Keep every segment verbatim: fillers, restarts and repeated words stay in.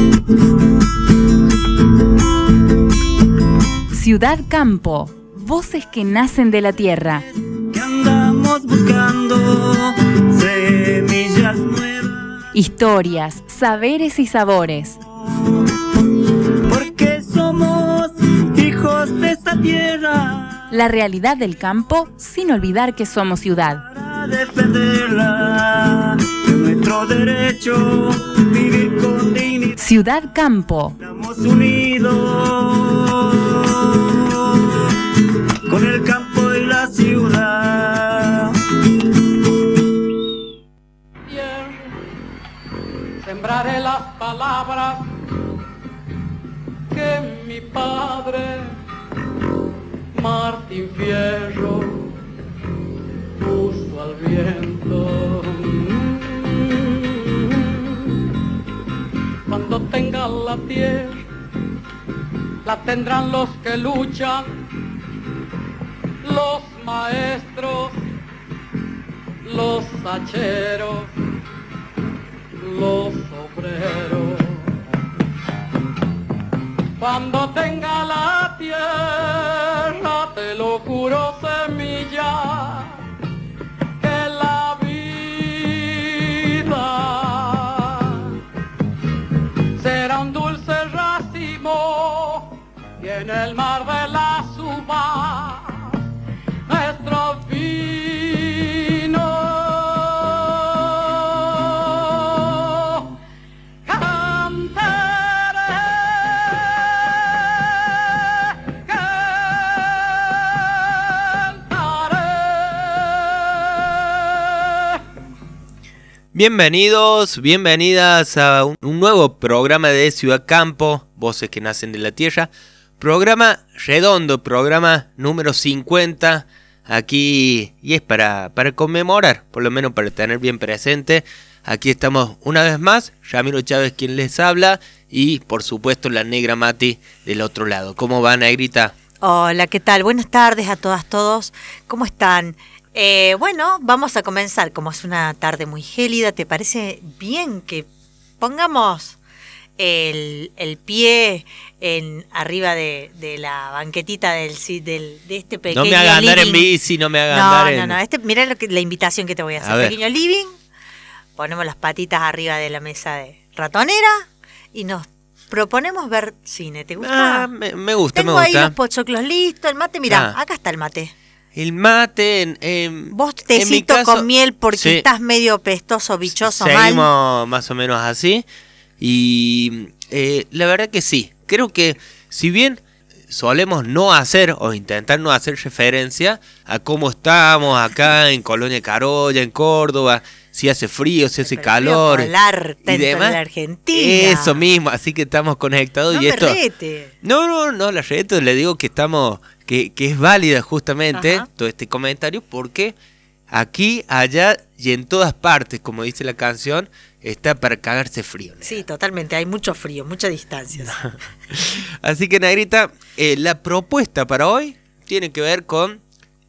Ciudad Campo, voces que nacen de la tierra. Que andamos buscando semillas nuevas. Historias, saberes y sabores. Porque somos hijos de esta tierra. La realidad del campo sin olvidar que somos ciudad. Para defenderla, de nuestro derecho, vivir con dignidad. Ciudad Campo. Estamos unidos con el campo y la ciudad. Sembraré las palabras que mi padre Martín Fierro puso al viento. Cuando tenga la tierra, la tendrán los que luchan, los maestros, los hacheros, los obreros. Cuando tenga la tierra, te lo juro, semilla, que la vida será un dulce racimo y en el mar de las uvas nuestro vino. Bienvenidos, bienvenidas a un, un nuevo programa de Ciudad Campo, voces que nacen de la tierra. Programa redondo, programa número cincuenta, aquí, y es para, para conmemorar, por lo menos para tener bien presente. Aquí estamos una vez más, Ramiro Chávez quien les habla, y por supuesto la negra Mati del otro lado. ¿Cómo va, negrita? Hola, ¿qué tal? Buenas tardes a todas, todos. ¿Cómo están? Eh, bueno, vamos a comenzar. Como es una tarde muy gélida, ¿te parece bien que pongamos el, el pie en arriba de, de la banquetita del, del de este pequeño living? No me haga andar en bici, no me haga no, andar en... No, no, no. Este, mirá lo que, la invitación que te voy a hacer. A pequeño living, ponemos las patitas arriba de la mesa de ratonera y nos proponemos ver cine. ¿Te gusta? Ah, me, me gusta, Tengo me gusta. ahí los pochoclos listos, el mate, mirá, Ah. acá está el mate. El mate, en, en, Vos en mi tecito caso, con miel porque sí, estás medio pestoso, bichoso, seguimos mal. más o menos así. Y eh, la verdad que sí. Creo que si bien solemos no hacer o intentar no hacer referencia a cómo estamos acá en Colonia Carolla, en Córdoba, si hace frío, si hace Pero calor frío polar, y dentro demás. de la Argentina. Eso mismo, así que estamos conectados. No y me esto rete. No, no, no, la reto, le digo que estamos, que, que es válida justamente Ajá. todo este comentario, porque aquí, allá y en todas partes, como dice la canción, está para cagarse frío. Negra. Sí, totalmente, hay mucho frío, mucha distancia. Así que, negrita, eh, la propuesta para hoy tiene que ver con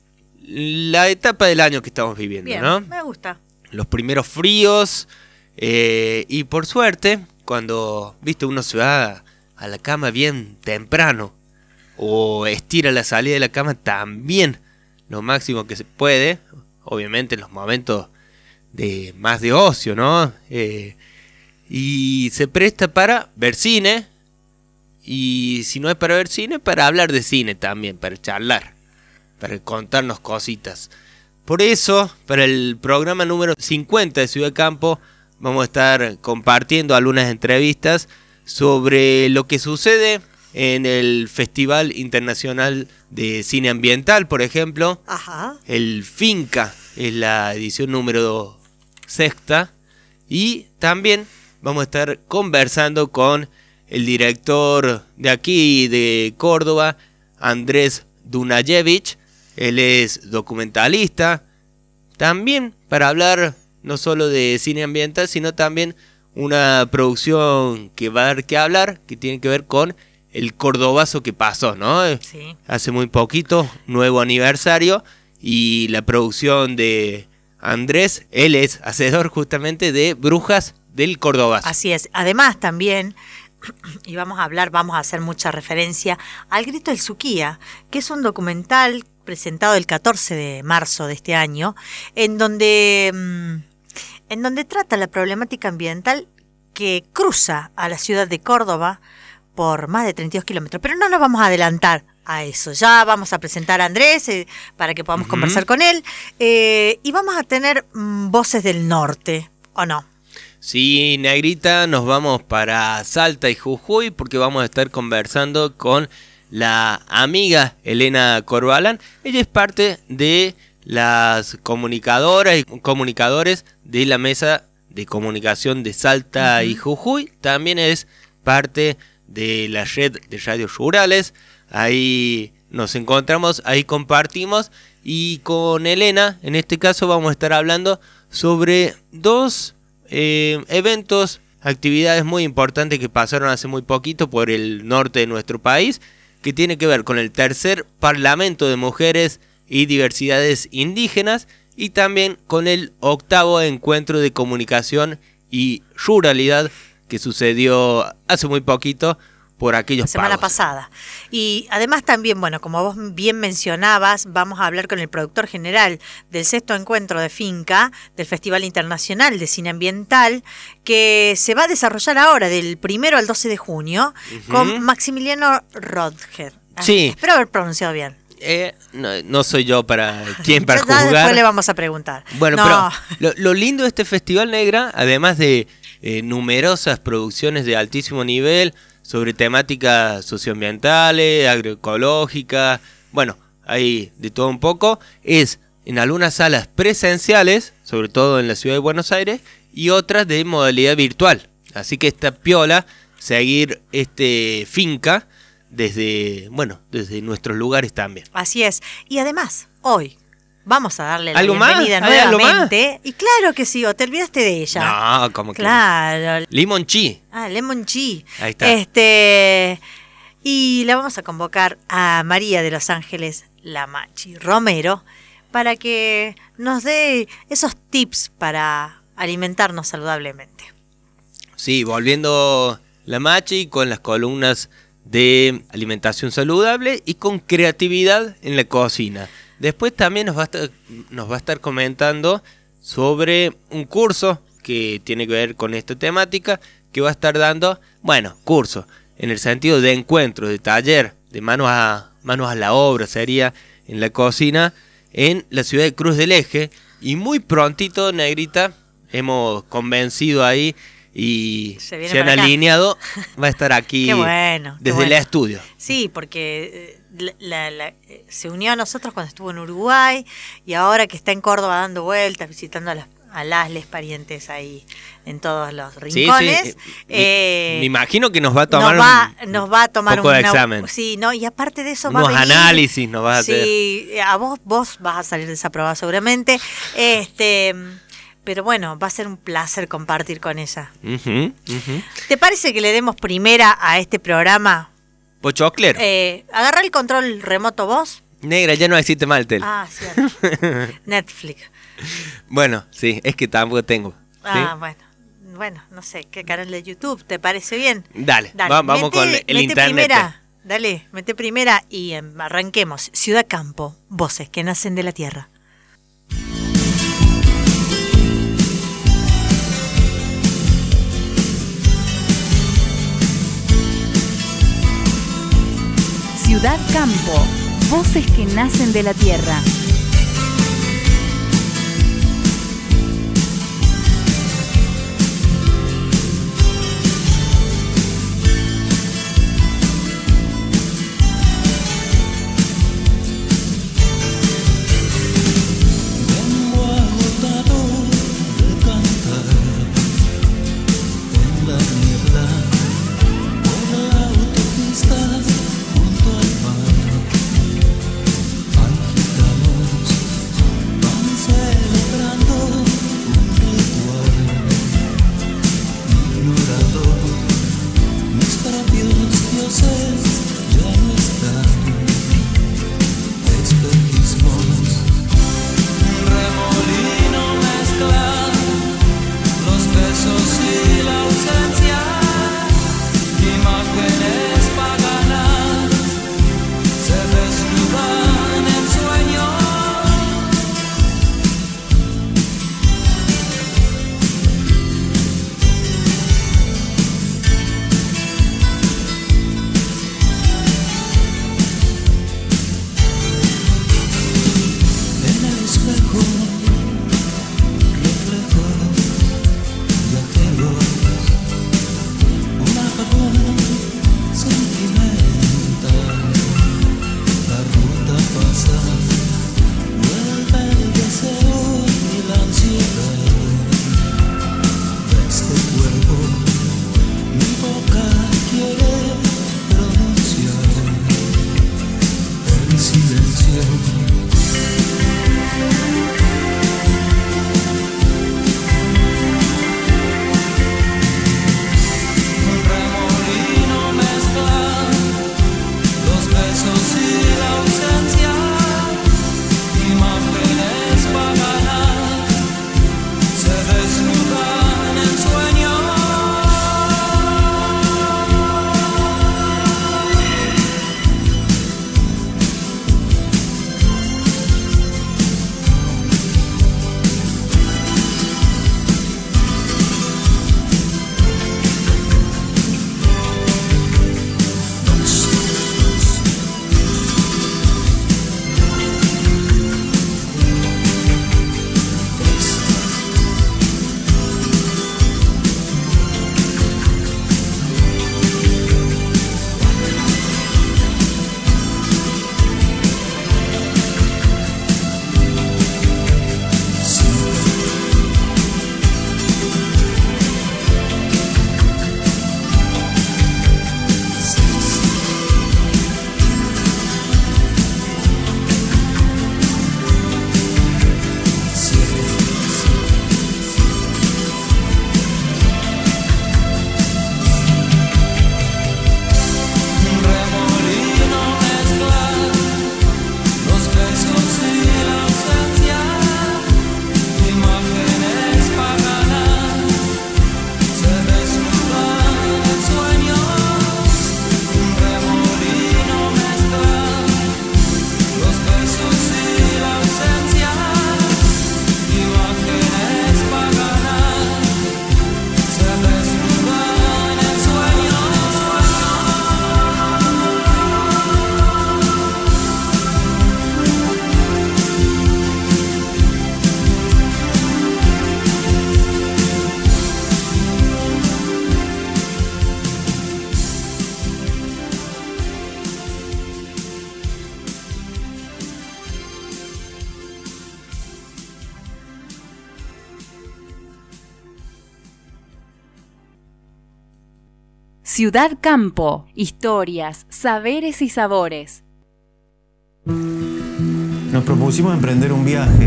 la etapa del año que estamos viviendo, Bien, ¿no? me gusta. Los primeros fríos, eh, y por suerte, cuando, viste, uno se va a la cama bien temprano, o estira la salida de la cama también lo máximo que se puede, obviamente en los momentos de más de ocio, ¿no? Eh, y se presta para ver cine, y si no es para ver cine, para hablar de cine también, para charlar, para contarnos cositas. Por eso, para el programa número cincuenta de Ciudad Campo, vamos a estar compartiendo algunas entrevistas sobre lo que sucede en el Festival Internacional de Cine Ambiental, por ejemplo. Ajá. El Finca es la edición número sexta. Y también vamos a estar conversando con el director de aquí, de Córdoba, Andrés Dunajevich. Él es documentalista, también para hablar no solo de cine ambiental, sino también una producción que va a dar que hablar, que tiene que ver con el Cordobazo que pasó, ¿no? Sí. Hace muy poquito, nuevo aniversario, y la producción de Andrés, él es hacedor justamente de Brujas del Cordobazo. Así es. Además también y vamos a hablar, vamos a hacer mucha referencia al Grito del Suquía, que es un documental presentado el catorce de marzo de este año, en donde, en donde trata la problemática ambiental que cruza a la ciudad de Córdoba por más de treinta y dos kilómetros. Pero no nos vamos a adelantar a eso. Ya vamos a presentar a Andrés eh, para que podamos uh-huh. conversar con él. Eh, y vamos a tener mm, voces del norte, ¿o no? Sí, Negrita, nos vamos para Salta y Jujuy porque vamos a estar conversando con la amiga Elena Corbalán. Ella es parte de las comunicadoras y comunicadores de la Mesa de Comunicación de Salta uh-huh. y Jujuy. También es parte de la red de radios rurales. Ahí nos encontramos, ahí compartimos, y con Elena, en este caso, vamos a estar hablando sobre dos eh, eventos, actividades muy importantes que pasaron hace muy poquito por el norte de nuestro país, que tiene que ver con el tercer Parlamento de Mujeres y Diversidades Indígenas y también con el octavo Encuentro de Comunicación y Ruralidad que sucedió hace muy poquito por aquellos la semana pagos. pasada. Y además también, bueno, como vos bien mencionabas, vamos a hablar con el productor general del sexto encuentro de Finca, del Festival Internacional de Cine Ambiental, que se va a desarrollar ahora del primero al doce de junio, uh-huh. con Maximiliano Rodger. Sí. Espero haber pronunciado bien. Eh, no, no soy yo para quién para juzgar. Después le vamos a preguntar. Bueno, no. pero lo, lo lindo de este Festival, Negra, además de eh, numerosas producciones de altísimo nivel sobre temáticas socioambientales, agroecológicas, bueno, hay de todo un poco, es en algunas salas presenciales, sobre todo en la ciudad de Buenos Aires, y otras de modalidad virtual. Así que está piola seguir este Finca desde, bueno, desde nuestros lugares también. Así es. Y además, hoy vamos a darle la ¿Algo bienvenida más? nuevamente. Y claro que sí, o te olvidaste de ella. No, como que claro. Lemon Chi. Ah, Lemon Chi. Ahí está. Este, y la vamos a convocar a María de Los Ángeles Lamachi Romero para que nos dé esos tips para alimentarnos saludablemente. Sí, volviendo la Machi con las columnas de alimentación saludable y con creatividad en la cocina. Después también nos va a estar, nos va a estar comentando sobre un curso que tiene que ver con esta temática, que va a estar dando, bueno, curso, en el sentido de encuentro, de taller, de manos a, manos a la obra, sería en la cocina, en la ciudad de Cruz del Eje. Y muy prontito, Negrita, hemos convencido ahí y se, se han alineado, va a estar aquí qué bueno, qué desde bueno. el estudio. Sí, porque la, la, la, se unió a nosotros cuando estuvo en Uruguay y ahora que está en Córdoba dando vueltas, visitando a las, a las les parientes ahí en todos los rincones. Sí, sí. Eh, me, me imagino que nos va a tomar nos va, un, nos va a tomar poco una, de examen. Sí, no, y aparte de eso unos va a venir, análisis nos va a hacer. Sí, a vos, vos vas a salir desaprobado seguramente. Este... Pero bueno, va a ser un placer compartir con ella. Uh-huh, uh-huh. ¿Te parece que le demos primera a este programa? Pochoclero. Eh, agarra el control remoto vos. Negra, ya no existe Maltel. Ah, cierto. Netflix. Bueno, sí, es que tampoco tengo. ¿sí? Ah, bueno. Bueno, no sé, ¿qué canal de YouTube? ¿Te parece bien? Dale, Dale. Va, vamos mete, con el mete internet. Primera, dale, mete primera y eh, arranquemos. Ciudad Campo, voces que nacen de la tierra. Ciudad Campo, voces que nacen de la tierra. Junto al mar, hay gitanos Ciudad Campo, historias, saberes y sabores. Nos propusimos emprender un viaje.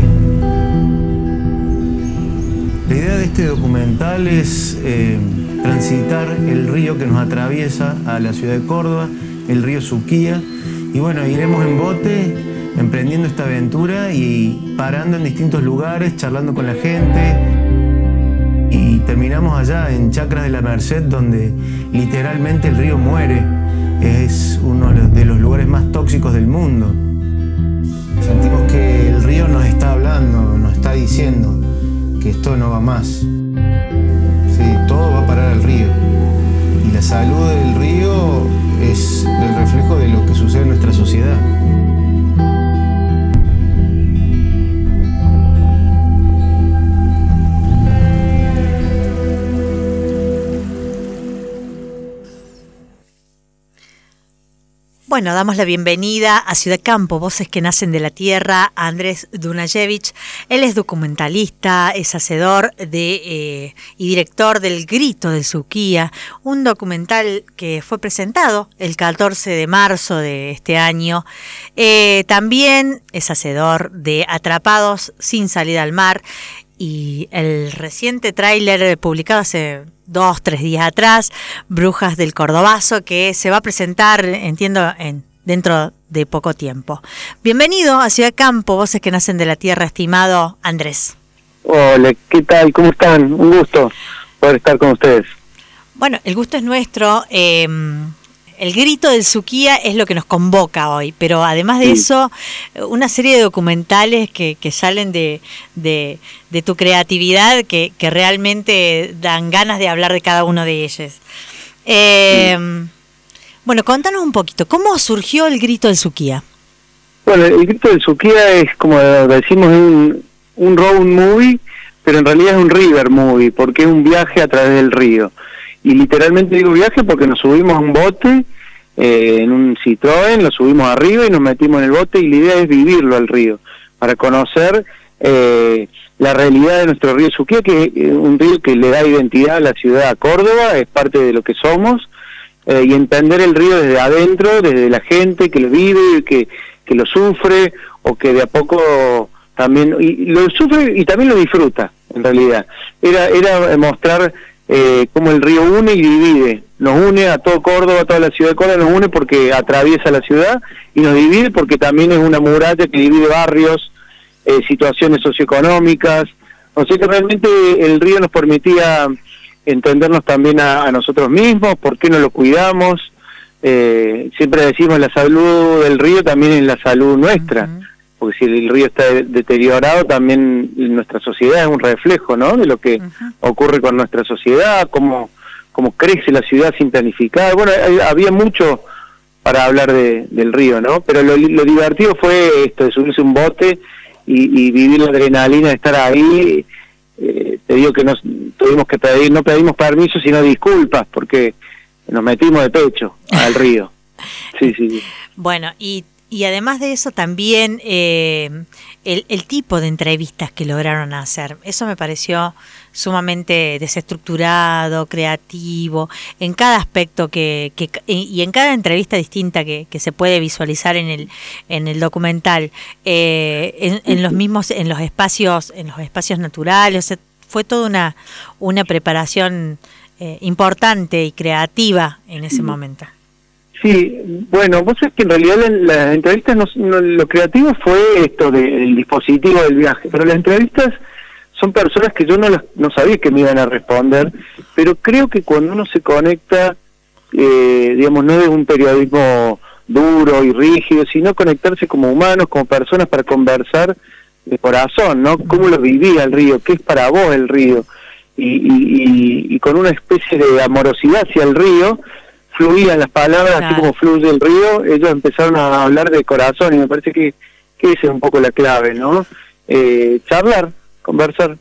La idea de este documental es eh, transitar el río que nos atraviesa a la ciudad de Córdoba, el río Suquía, y bueno, iremos en bote emprendiendo esta aventura y parando en distintos lugares, charlando con la gente, y terminamos allá en Chacras de la Merced, donde literalmente el río muere. Es uno de los lugares más tóxicos del mundo. Sentimos que el río nos está hablando, nos está diciendo que esto no va más. Sí, todo va a parar al río. Y la salud del río es el reflejo de lo que sucede en nuestra sociedad. Bueno, damos la bienvenida a Ciudad Campo, Voces que Nacen de la Tierra, a Andrés Dunajevich. Él es documentalista, es hacedor de, eh, y director del Grito del Suquía, un documental que fue presentado el catorce de marzo de este año. Eh, también es hacedor de Atrapados sin salida al mar, y el reciente tráiler publicado hace dos, tres días atrás, Brujas del Cordobazo, que se va a presentar, entiendo, en, dentro de poco tiempo. Bienvenido a Ciudad Campo, Voces que Nacen de la Tierra, estimado Andrés. Hola, ¿qué tal? ¿Cómo están? Un gusto poder estar con ustedes. Bueno, el gusto es nuestro. Eh, el Grito del Suquía es lo que nos convoca hoy, pero además de sí. eso, una serie de documentales que, que salen de, de, de tu creatividad que, que realmente dan ganas de hablar de cada uno de ellos. Eh, sí. Bueno, contanos un poquito, ¿cómo surgió el Grito del Suquía? Bueno, el Grito del Suquía es, como decimos, un, un road movie, pero en realidad es un river movie, porque es un viaje a través del río. Y literalmente digo viaje porque nos subimos a un bote, eh, en un Citroën, lo subimos arriba y nos metimos en el bote, y la idea es vivirlo al río, para conocer eh, la realidad de nuestro río Suquía, que es un río que le da identidad a la ciudad, a Córdoba, es parte de lo que somos, eh, y entender el río desde adentro, desde la gente que lo vive, que, que lo sufre, o que de a poco también, y lo sufre y también lo disfruta, en realidad. Era, era mostrar Eh, cómo el río une y divide, nos une a todo Córdoba, a toda la ciudad de Córdoba, nos une porque atraviesa la ciudad, y nos divide porque también es una muralla que divide barrios, eh, situaciones socioeconómicas. O sea que realmente el río nos permitía entendernos también a, a nosotros mismos, por qué no lo cuidamos. Eh, siempre decimos, la salud del río también es la salud nuestra. Uh-huh. Porque si el río está deteriorado, también nuestra sociedad es un reflejo, ¿no?, de lo que uh-huh. ocurre con nuestra sociedad, cómo, cómo crece la ciudad sin planificar. Bueno, hay, había mucho para hablar de, del río, ¿no? Pero lo, lo divertido fue esto, de subirse un bote y, y vivir la adrenalina de estar ahí. Eh, te digo que nos tuvimos que pedir, no pedimos permiso, sino disculpas, porque nos metimos de pecho al río. Sí, sí, sí. Bueno, y Y además de eso también eh, el, el tipo de entrevistas que lograron hacer, eso me pareció sumamente desestructurado, creativo, en cada aspecto que, que y en cada entrevista distinta que, que se puede visualizar en el en el documental, eh, en, en los mismos, en los espacios, en los espacios naturales. O sea, fue toda una una preparación eh, importante y creativa en ese momento. Sí, bueno, vos sabés que en realidad en las entrevistas no, no, lo creativo fue esto del dispositivo del viaje, pero las entrevistas son personas que yo no, las, no sabía que me iban a responder, pero creo que cuando uno se conecta, eh, digamos, no es un periodismo duro y rígido, sino conectarse como humanos, como personas, para conversar de corazón, ¿no? ¿Cómo lo vivía el río? ¿Qué es para vos el río? Y, y, y, y con una especie de amorosidad hacia el río, fluían las palabras, claro. Así como fluye el río, ellos empezaron a hablar de corazón, y me parece que, que esa es un poco la clave, ¿no? Eh, charlar, conversar.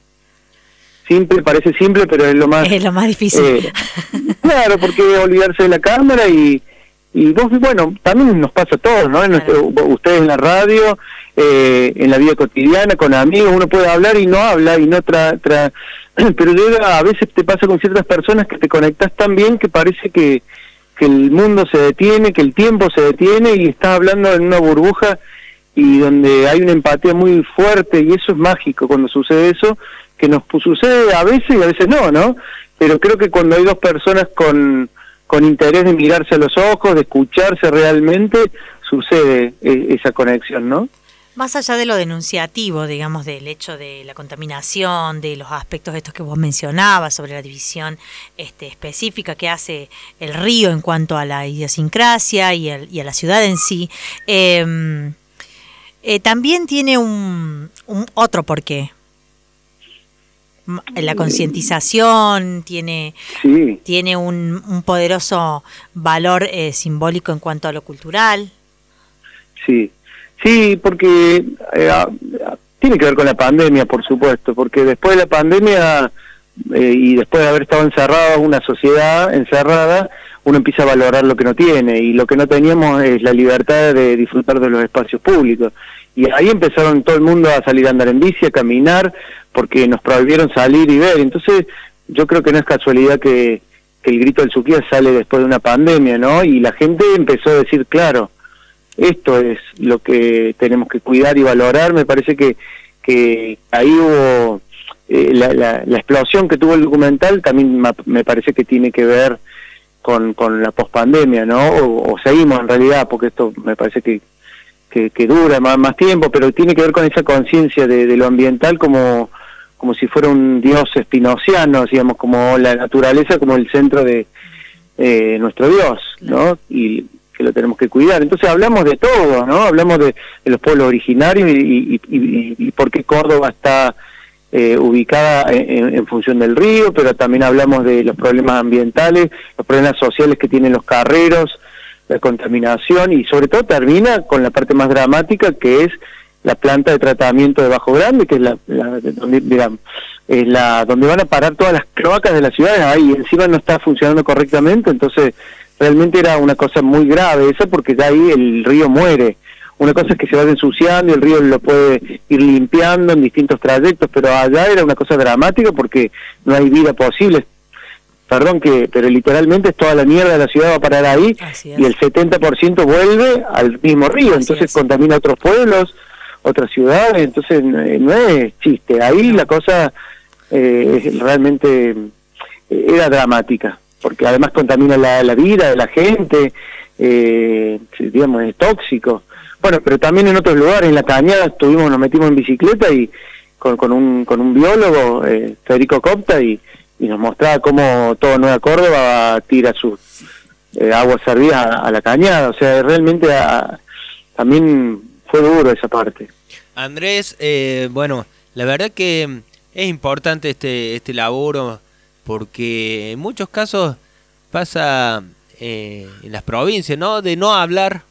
Simple, parece simple, pero es lo más... Es lo más difícil. Eh, claro, porque olvidarse de la cámara y, y vos, bueno, también nos pasa a todos, ¿no? En nuestro, ustedes en la radio, eh, en la vida cotidiana, con amigos, uno puede hablar y no habla, y no tra, tra, pero llega, a veces te pasa con ciertas personas que te conectas tan bien que parece que, que el mundo se detiene, que el tiempo se detiene y estás hablando en una burbuja y donde hay una empatía muy fuerte, y eso es mágico cuando sucede eso, que nos sucede a veces y a veces no, ¿no? Pero creo que cuando hay dos personas con, con interés de mirarse a los ojos, de escucharse realmente, sucede eh, esa conexión, ¿no? Más allá de lo denunciativo, digamos, del hecho de la contaminación, de los aspectos estos que vos mencionabas sobre la división este, específica que hace el río en cuanto a la idiosincrasia y, el, y a la ciudad en sí, eh, eh, también tiene un, un otro porqué. La concientización tiene, sí. tiene un, un poderoso valor eh, simbólico en cuanto a lo cultural. Sí. Sí, porque eh, tiene que ver con la pandemia, por supuesto, porque después de la pandemia eh, y después de haber estado encerrado, una sociedad encerrada, uno empieza a valorar lo que no tiene, y lo que no teníamos es la libertad de disfrutar de los espacios públicos. Y ahí empezaron todo el mundo a salir a andar en bici, a caminar, porque nos prohibieron salir y ver. Entonces yo creo que no es casualidad que, que el grito del Suquía sale después de una pandemia, ¿no? Y la gente empezó a decir, claro, esto es lo que tenemos que cuidar y valorar. Me parece que, que ahí hubo eh, la, la, la explosión que tuvo el documental, también me parece que tiene que ver con, con la pospandemia, ¿no? O, o seguimos en realidad, porque esto me parece que, que, que dura más, más tiempo, pero tiene que ver con esa conciencia de, de lo ambiental como, como si fuera un dios espinociano, digamos, como la naturaleza como el centro de eh, nuestro dios, ¿no? Y que lo tenemos que cuidar. Entonces hablamos de todo, ¿no? Hablamos de, de los pueblos originarios y, y, y, y por qué Córdoba está eh, ubicada en, en función del río, pero también hablamos de los problemas ambientales, los problemas sociales que tienen los carreros, la contaminación, y sobre todo termina con la parte más dramática, que es la planta de tratamiento de Bajo Grande, que es la, la donde, digamos, es la donde van a parar todas las cloacas de las ciudades, ahí encima no está funcionando correctamente. Entonces realmente era una cosa muy grave esa, porque ya ahí el río muere. Una cosa es que se vaya ensuciando y el río lo puede ir limpiando en distintos trayectos, pero allá era una cosa dramática porque no hay vida posible. Perdón, que pero literalmente toda la mierda de la ciudad va a parar ahí, y el setenta por ciento vuelve al mismo río. Así entonces es. Contamina otros pueblos, otras ciudades, entonces no es chiste. Ahí la cosa eh, realmente era dramática, porque además contamina la, la vida de la gente, eh, digamos, es tóxico. Bueno, pero también en otros lugares, en la Cañada, estuvimos, nos metimos en bicicleta y con, con un con un biólogo, eh, Federico Copta, y, y nos mostraba cómo toda Nueva Córdoba tira sus eh, aguas servidas a, a la Cañada. O sea, realmente a, también fue duro esa parte. Andrés, eh, bueno, la verdad que es importante este este laburo, porque en muchos casos pasa eh, en las provincias, ¿no? De no hablar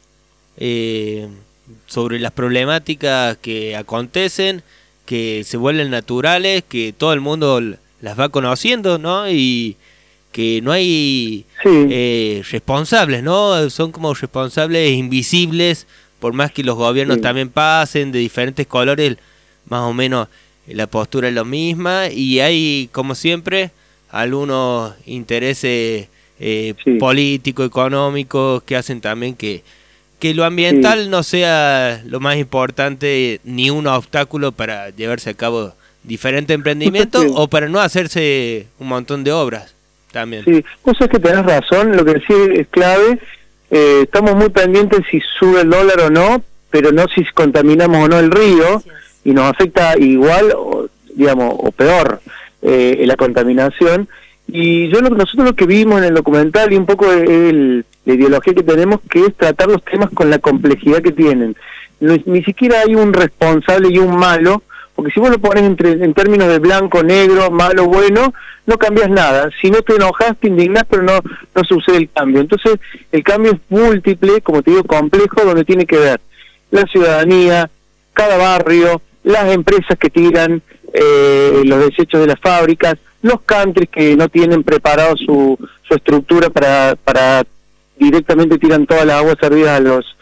eh, sobre las problemáticas que acontecen, que se vuelven naturales, que todo el mundo las va conociendo, ¿no? Y que no hay sí. eh, responsables, ¿no? Son como responsables invisibles, por más que los gobiernos sí. también pasen de diferentes colores, más o menos la postura es la misma, y hay, como siempre, algunos intereses eh, sí. políticos, económicos, que hacen también que, que lo ambiental sí. no sea lo más importante, ni un obstáculo para llevarse a cabo diferentes emprendimientos, o para no hacerse un montón de obras también. Sí, vos sabés que tenés razón, lo que decís es clave. Eh, estamos muy pendientes si sube el dólar o no, pero no si contaminamos o no el río, y nos afecta igual, o, digamos, o peor eh, la contaminación. Y yo lo, nosotros lo que vimos en el documental, y un poco el, la ideología que tenemos, que es tratar los temas con la complejidad que tienen. No, ni siquiera hay un responsable y un malo, porque si vos lo pones entre, en términos de blanco, negro, malo, bueno, no cambias nada. Si no te enojas, te indignás, pero no, no sucede el cambio. Entonces, el cambio es múltiple, como te digo, complejo, donde tiene que ver la ciudadanía, cada barrio, las empresas que tiran eh, los desechos de las fábricas, los countries que no tienen preparado su, su estructura para, para directamente tiran todas las aguas servidas a los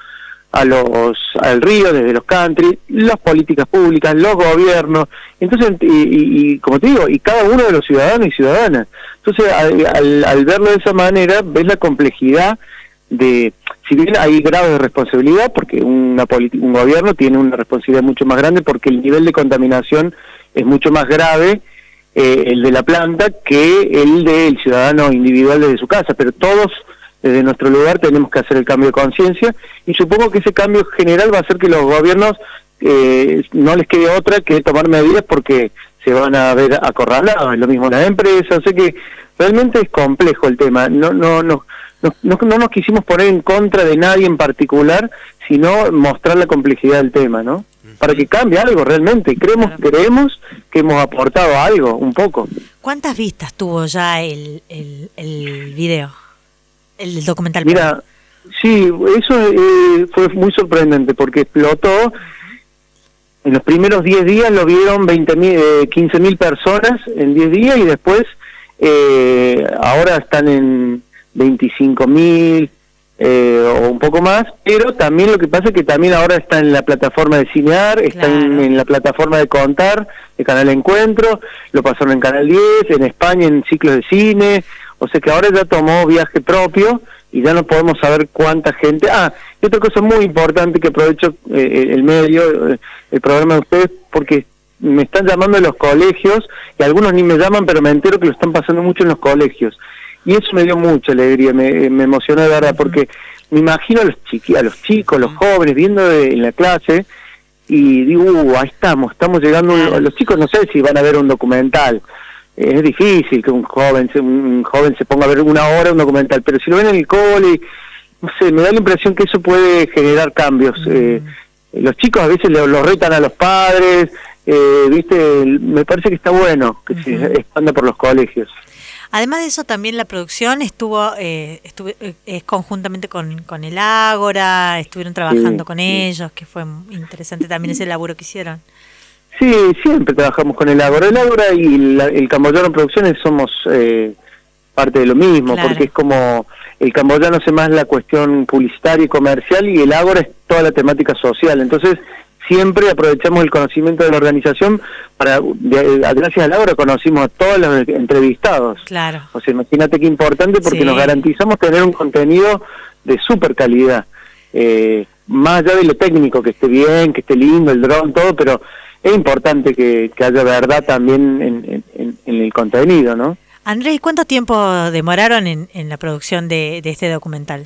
a los al río desde los country, las políticas públicas, los gobiernos, entonces y, y, y como te digo, y cada uno de los ciudadanos y ciudadanas. Entonces al, al, al verlo de esa manera ves la complejidad de, si bien hay grados de responsabilidad, porque una un gobierno tiene una responsabilidad mucho más grande porque el nivel de contaminación es mucho más grave, eh, el de la planta, que el del ciudadano individual desde su casa, pero todos desde nuestro lugar tenemos que hacer el cambio de conciencia, y supongo que ese cambio general va a hacer que los gobiernos eh, no les quede otra que tomar medidas porque se van a ver acorralados, es lo mismo las empresas, o sea que realmente es complejo el tema, no no no no, no, no nos quisimos poner en contra de nadie en particular, sino mostrar la complejidad del tema, ¿no? Para que cambie algo realmente, creemos, claro. creemos que hemos aportado algo, un poco. ¿Cuántas vistas tuvo ya el, el, el video? El documental. Mira, sí, eso eh, fue muy sorprendente porque explotó. En los primeros diez días lo vieron veinte mil, eh, quince mil personas en diez días y después eh, ahora están en veinticinco mil eh, o un poco más, pero también lo que pasa es que también ahora está en la plataforma de Cinear, está claro. en, en la plataforma de Contar, de Canal Encuentro, lo pasaron en Canal diez, en España en ciclos de cine. O sea que ahora ya tomó viaje propio y ya no podemos saber cuánta gente... Ah, y otra cosa muy importante que aprovecho eh, el medio, eh, el programa de ustedes, porque me están llamando de los colegios, y algunos ni me llaman, pero me entero que lo están pasando mucho en los colegios. Y eso me dio mucha alegría, me, me emocionó de verdad, porque me imagino a los, chiqui, a los chicos, los jóvenes, viendo de, en la clase, y digo, uh, ahí estamos, estamos llegando... Un, los chicos no sé si van a ver un documental. Es difícil que un joven se, un joven se ponga a ver una hora un documental, pero si lo ven en el cole, no sé, me da la impresión que eso puede generar cambios. Mm. Eh, los chicos a veces los lo retan a los padres, eh, viste, me parece que está bueno que uh-huh. se expanda por los colegios. Además de eso, también la producción estuvo, eh, estuvo eh, conjuntamente con, con el Ágora, estuvieron trabajando sí, con sí. ellos, que fue interesante también ese laburo que hicieron. Sí, siempre trabajamos con el Ágora. El Ágora y la, el Camboyano Producciones somos eh, parte de lo mismo, claro. porque es como el Camboyano hace más la cuestión publicitaria y comercial y el Ágora es toda la temática social. Entonces, siempre aprovechamos el conocimiento de la organización para, de, gracias al Ágora conocimos a todos los entrevistados. Claro. O sea, imagínate qué importante porque sí. nos garantizamos tener un contenido de súper calidad. Eh, más allá de lo técnico, que esté bien, que esté lindo, el dron, todo, pero es importante que, que haya verdad también en, en, en el contenido, ¿no? Andrés, ¿y cuánto tiempo demoraron en, en la producción de, de este documental?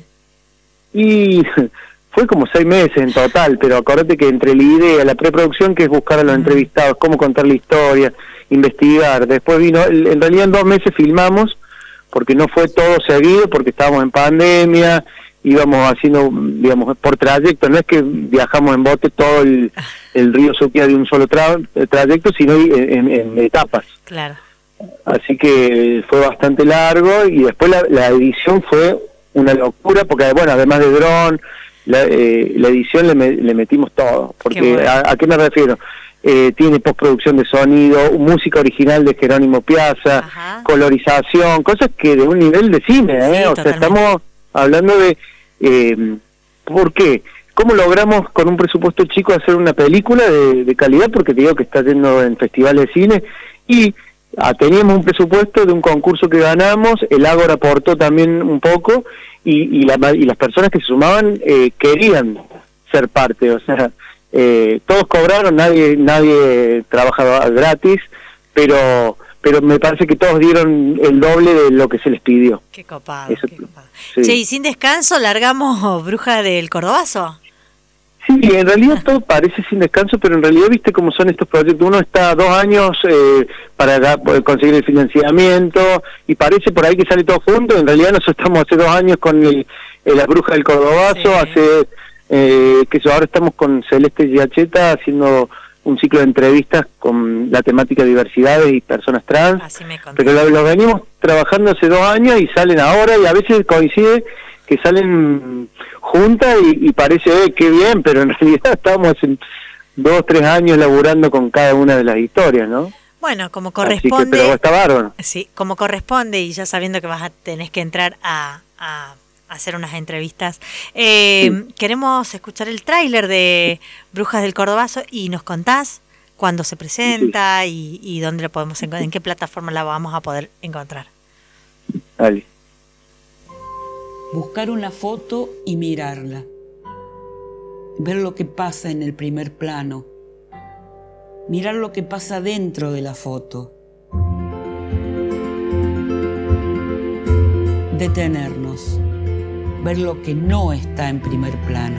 Y fue como seis meses en total, pero acordate que entre la idea, la preproducción, que es buscar a los mm. entrevistados, cómo contar la historia, investigar, después vino, en realidad en dos meses filmamos, porque no fue todo seguido, porque estábamos en pandemia, íbamos haciendo, digamos, por trayecto, no es que viajamos en bote todo el, el río Suquía de un solo tra trayecto, sino en, en, en etapas. Claro. Así que fue bastante largo y después la, la edición fue una locura, porque bueno, además de dron, la, eh, la edición le, me, le metimos todo, porque qué bueno. a, ¿a qué me refiero? Eh, tiene postproducción de sonido, música original de Jerónimo Piazza, Ajá. colorización, cosas que de un nivel de cine, ¿eh? Sí, o sea, estamos hablando de... Eh, ¿Por qué? ¿Cómo logramos con un presupuesto chico hacer una película de, de calidad? Porque te digo que está yendo en festivales de cine y ah, teníamos un presupuesto de un concurso que ganamos, el Ágora aportó también un poco y, y, la, y las personas que se sumaban eh, querían ser parte, o sea, eh, todos cobraron, nadie nadie trabajaba gratis, pero... pero me parece que todos dieron el doble de lo que se les pidió. Qué copado, Eso, qué copado. Sí. Che, y sin descanso largamos Bruja del Cordobazo. Sí, en realidad todo parece sin descanso, pero en realidad viste cómo son estos proyectos. Uno está dos años eh, para conseguir el financiamiento y parece por ahí que sale todo junto. En realidad nosotros estamos hace dos años con el, el La Bruja del Cordobazo, sí. hace eh, que ahora estamos con Celeste Giacheta haciendo un ciclo de entrevistas con la temática de diversidades y personas trans, Así me pero lo, lo venimos trabajando hace dos años y salen ahora y a veces coincide que salen juntas y, y parece, eh, qué bien, pero en realidad estamos hace dos, tres años laburando con cada una de las historias, ¿no? Bueno, como corresponde... Así que, pero está bárbaro. Sí, como corresponde y ya sabiendo que vas a tenés que entrar a... a hacer unas entrevistas. Eh, sí. Queremos escuchar el tráiler de Brujas del Cordobazo y nos contás cuándo se presenta sí. y, y dónde lo podemos encontrar, en qué plataforma la vamos a poder encontrar. Dale. Buscar una foto y mirarla. Ver lo que pasa en el primer plano. Mirar lo que pasa dentro de la foto. Detenernos. Ver lo que no está en primer plano.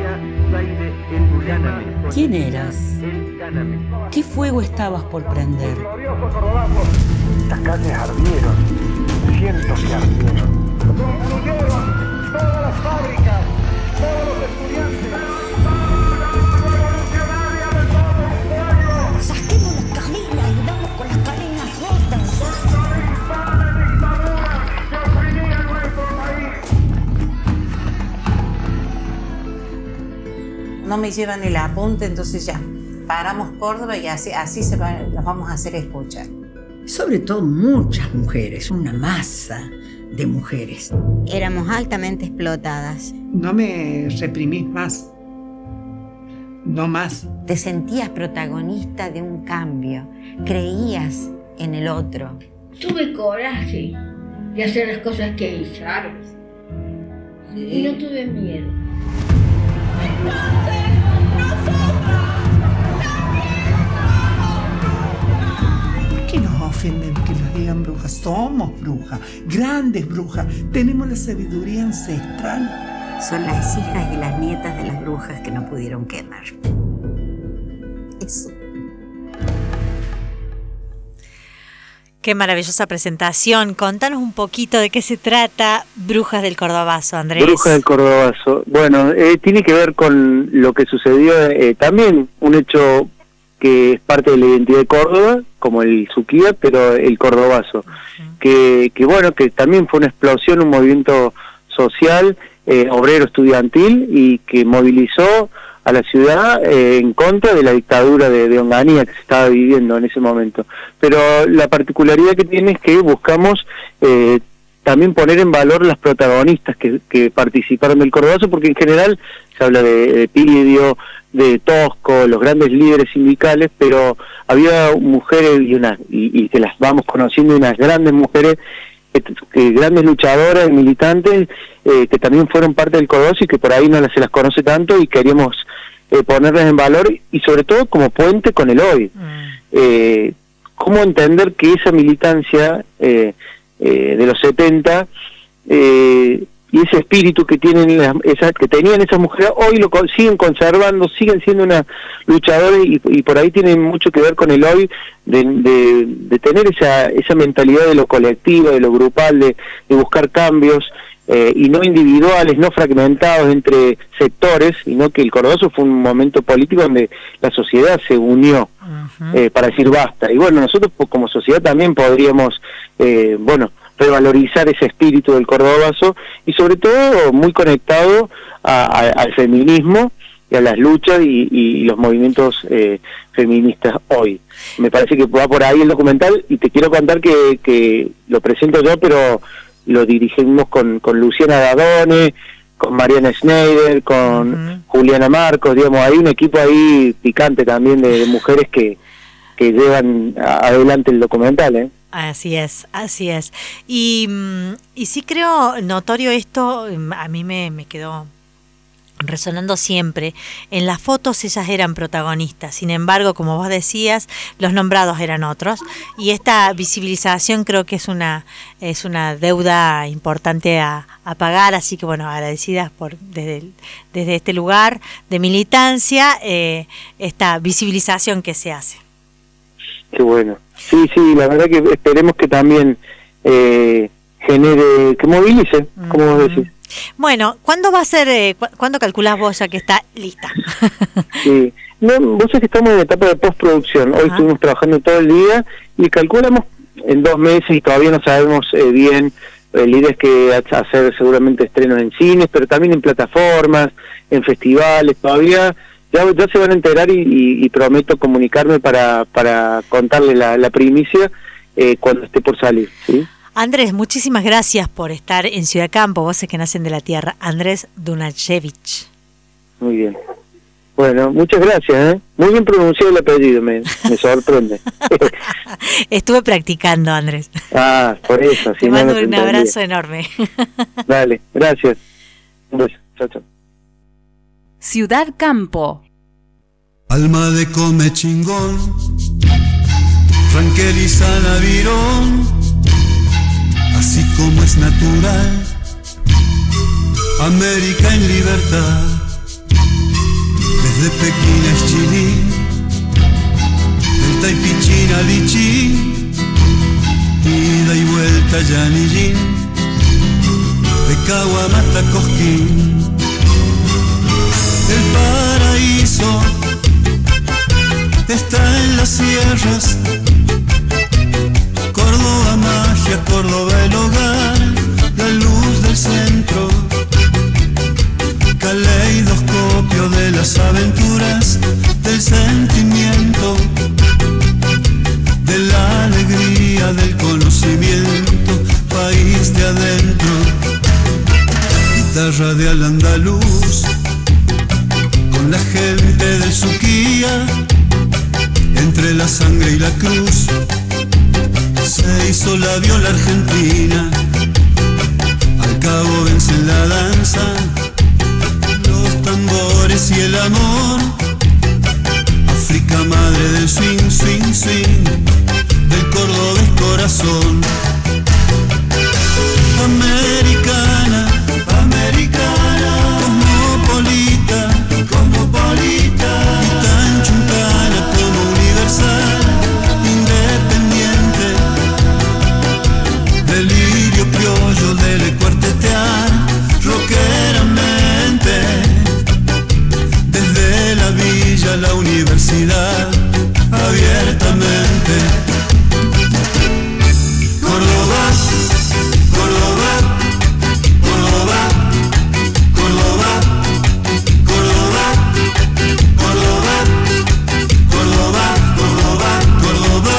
¿Quién eras? ¿Qué fuego estabas por prender? Las calles ardieron, cientos que ardieron. Concluyeron todas las fábricas, todos los estudiantes. Saquemos las cadenas y vamos con las cadenas rotas. No me llevan el apunte, entonces ya paramos Córdoba y así, así se va, nos vamos a hacer escuchar. Sobre todo muchas mujeres, una masa de mujeres. Éramos altamente explotadas. No me reprimís más. No más. Te sentías protagonista de un cambio. Creías en el otro. Tuve coraje de hacer las cosas que hice. Claro. Sí. Y no tuve miedo. ¿Por qué nos ofenden que nos digan brujas? Somos brujas, grandes brujas. Tenemos la sabiduría ancestral. Son las hijas y las nietas de las brujas que no pudieron quemar. Eso. Qué maravillosa presentación. Contanos un poquito de qué se trata Brujas del Cordobazo, Andrés. Brujas del Cordobazo. Bueno, eh, tiene que ver con lo que sucedió, eh, también un hecho que es parte de la identidad de Córdoba, como el Suquía, pero el Cordobazo. Uh-huh. Que, que bueno, que también fue una explosión, un movimiento social, eh, obrero estudiantil, y que movilizó a la ciudad eh, en contra de la dictadura de, de Onganía que se estaba viviendo en ese momento. Pero la particularidad que tiene es que buscamos eh, también poner en valor las protagonistas que, que participaron del Cordobazo, porque en general se habla de, de Pidio, de Tosco, los grandes líderes sindicales, pero había mujeres y unas y, y que las vamos conociendo, unas grandes mujeres, que, que grandes luchadoras y militantes eh, que también fueron parte del Cordobazo y que por ahí no se las conoce tanto, y queríamos eh, ponerlas en valor, y sobre todo como puente con el hoy. Mm. Eh, ¿Cómo entender que esa militancia eh, eh, de los setenta eh, y ese espíritu que tienen las, esa, que tenían esas mujeres hoy lo siguen conservando, siguen siendo unas luchadoras, y, y por ahí tienen mucho que ver con el hoy, de, de, de tener esa esa mentalidad de lo colectivo, de lo grupal, de, de buscar cambios eh, y no individuales, no fragmentados entre sectores, sino que el Cordobazo fue un momento político donde la sociedad se unió uh-huh. eh, para decir basta. Y bueno, nosotros como sociedad también podríamos, eh, bueno, revalorizar ese espíritu del Cordobazo, y sobre todo muy conectado a, a, al feminismo y a las luchas y, y los movimientos eh, feministas hoy. Me parece que va por ahí el documental, y te quiero contar que, que lo presento yo, pero lo dirigimos con, con Luciana Dadone, con Mariana Schneider, con uh-huh. Juliana Marcos, digamos, hay un equipo ahí picante también de, de mujeres que, que llevan adelante el documental, ¿eh? Así es, así es. Y, y sí creo notorio esto, a mí me, me quedó resonando siempre. En las fotos ellas eran protagonistas, sin embargo, como vos decías, los nombrados eran otros, y esta visibilización creo que es una es una deuda importante a, a pagar, así que bueno, agradecidas por desde, desde este lugar de militancia, eh, esta visibilización que se hace. Qué bueno. Sí, sí, la verdad que esperemos que también eh, genere, que movilice, como vos decís. Bueno, ¿cuándo va a ser, eh, cu- cuándo calculás vos ya que está lista? Sí, no, vos sabés que estamos en etapa de postproducción. Hoy Ajá. estuvimos trabajando todo el día y calculamos en dos meses, y todavía no sabemos eh, bien. Eh, la idea es que hacer seguramente estrenos en cines, pero también en plataformas, en festivales, todavía... Ya, ya se van a enterar, y, y, y prometo comunicarme para, para contarle la, la primicia eh, cuando esté por salir, ¿sí? Andrés, muchísimas gracias por estar en Ciudad Campo, Voces que Nacen de la Tierra. Andrés Dunachevich. Muy bien. Bueno, muchas gracias, ¿eh? Muy bien pronunciado el apellido, me, me sorprende. Estuve practicando, Andrés. Ah, por eso. Te mando un abrazo enorme. Dale, gracias. Un beso. Chao, chao. Ciudad Campo. Alma de come chingón, Ranquel y Salavirón, así como es natural, América en libertad, desde Pekín a Chilín, del Taipichín a Lichín, ida y vuelta a Yanillín, de Caguamata a Cosquín, el paraíso está en las sierras, Córdoba magia, Córdoba el hogar, la luz del centro, caleidoscopio de las aventuras, del sentimiento, de la alegría, del conocimiento, país de adentro, guitarra de al-andaluz, con la gente del Suquía, entre la sangre y la cruz, se hizo la viola argentina, al cabo vencen la danza, los tambores y el amor, África madre del swing, swing, swing, del cordobés corazón, americana, americana, cosmopolita, cosmopolita, y tan chuncana como universal, independiente, delirio criollo del cuartetear, rockeramente, desde la villa a la universidad, abiertamente. Córdoba, Córdoba, Córdoba, Córdoba, Córdoba, Córdoba, Córdoba, Córdoba, Córdoba.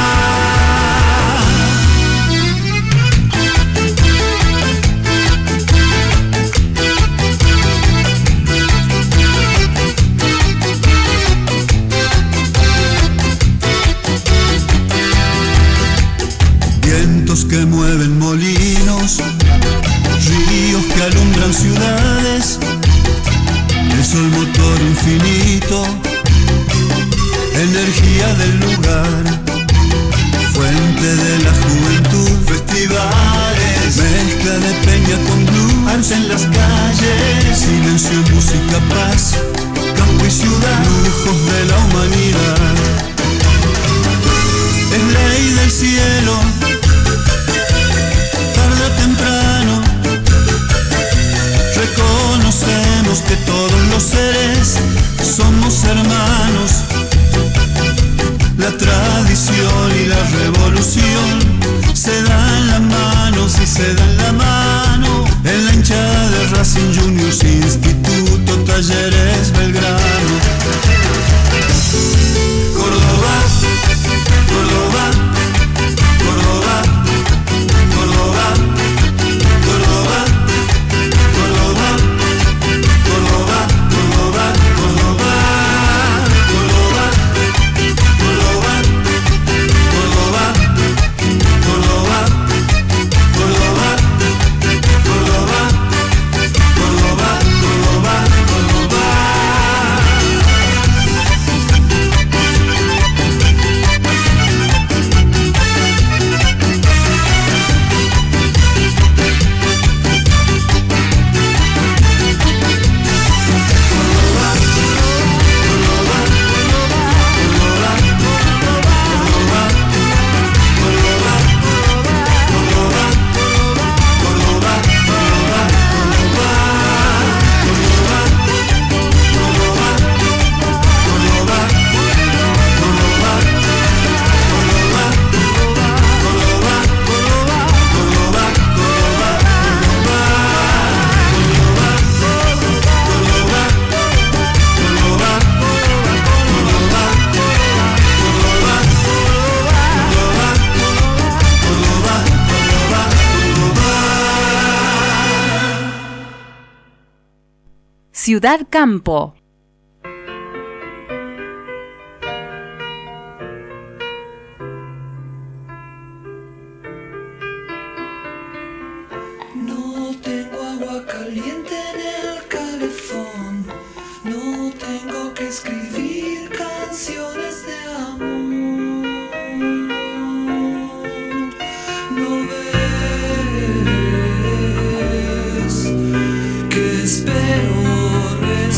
Vientos que mueven molinos, ríos que alumbran ciudades, el sol motor infinito, energía del lugar, fuente de la juventud, festivales, mezcla de peña con blues, arte en las calles, silencio, música, paz, campo y ciudad, lujos de la humanidad, es ley del cielo, tarde o temprano, reconocemos que todos los seres somos hermanos, la tradición y la revolución se dan la mano, si se dan la mano, en la hinchada de Racing Juniors, Instituto Talleres Belgrano, Córdoba, Córdoba, Córdoba, Córdoba, Córdoba, Córdoba, Córdoba, Córdoba, Córdoba, Córdoba, Córdoba, Córdoba, Córdoba, Córdoba, Córdoba, Córdoba, Córdoba, Córdoba. Ciudad Campo. No tengo agua caliente en el calefón, no tengo que escribir canciones de amor. No ves que espero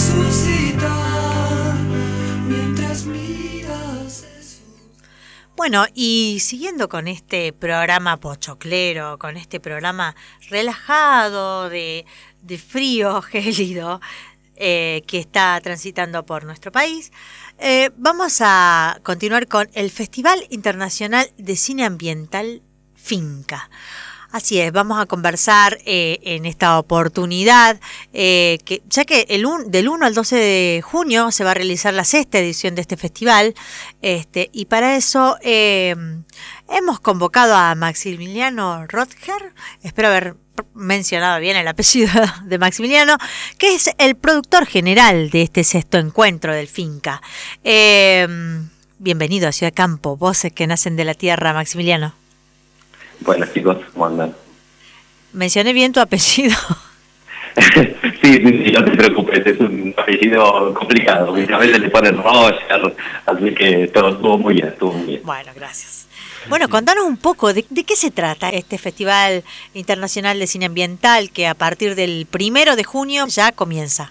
resucitar mientras miras eso. Bueno, y siguiendo con este programa pochoclero, con este programa relajado, de, de frío, gélido, eh, que está transitando por nuestro país, eh, vamos a continuar con el Festival Internacional de Cine Ambiental Finca. Así es, vamos a conversar eh, en esta oportunidad, eh, que ya que el un, del uno al doce de junio se va a realizar la sexta edición de este festival, este, y para eso eh, hemos convocado a Maximiliano Rotger, espero haber mencionado bien el apellido de Maximiliano, que es el productor general de este sexto encuentro del Finca. Eh, bienvenido a Ciudad Campo, voces que nacen de la tierra, Maximiliano. Bueno, chicos, ¿cómo andan? Mencioné bien tu apellido. sí, sí, sí, no te preocupes, es un apellido complicado, a veces le ponen Roger, así que todo estuvo muy bien, estuvo muy bien. Bueno, gracias. Bueno, contanos un poco, ¿de, de qué se trata este Festival Internacional de Cine Ambiental que a partir del primero de junio ya comienza?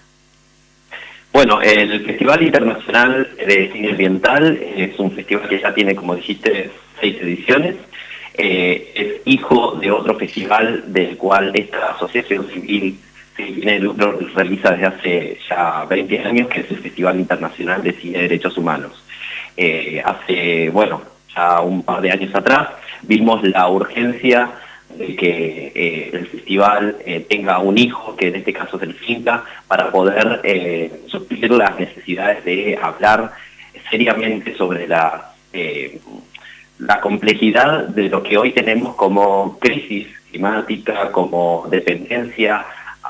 Bueno, el Festival Internacional de Cine Ambiental es un festival que ya tiene, como dijiste, seis ediciones. Eh, es hijo de otro festival del cual esta asociación civil sin fines de lucro realiza desde hace ya veinte años, que es el Festival Internacional de Cine y Derechos Humanos. Eh, hace, bueno, ya un par de años atrás vimos la urgencia de que eh, el festival eh, tenga un hijo, que en este caso es el Finca, para poder eh, suplir las necesidades de hablar seriamente sobre la... Eh, la complejidad de lo que hoy tenemos como crisis climática, como dependencia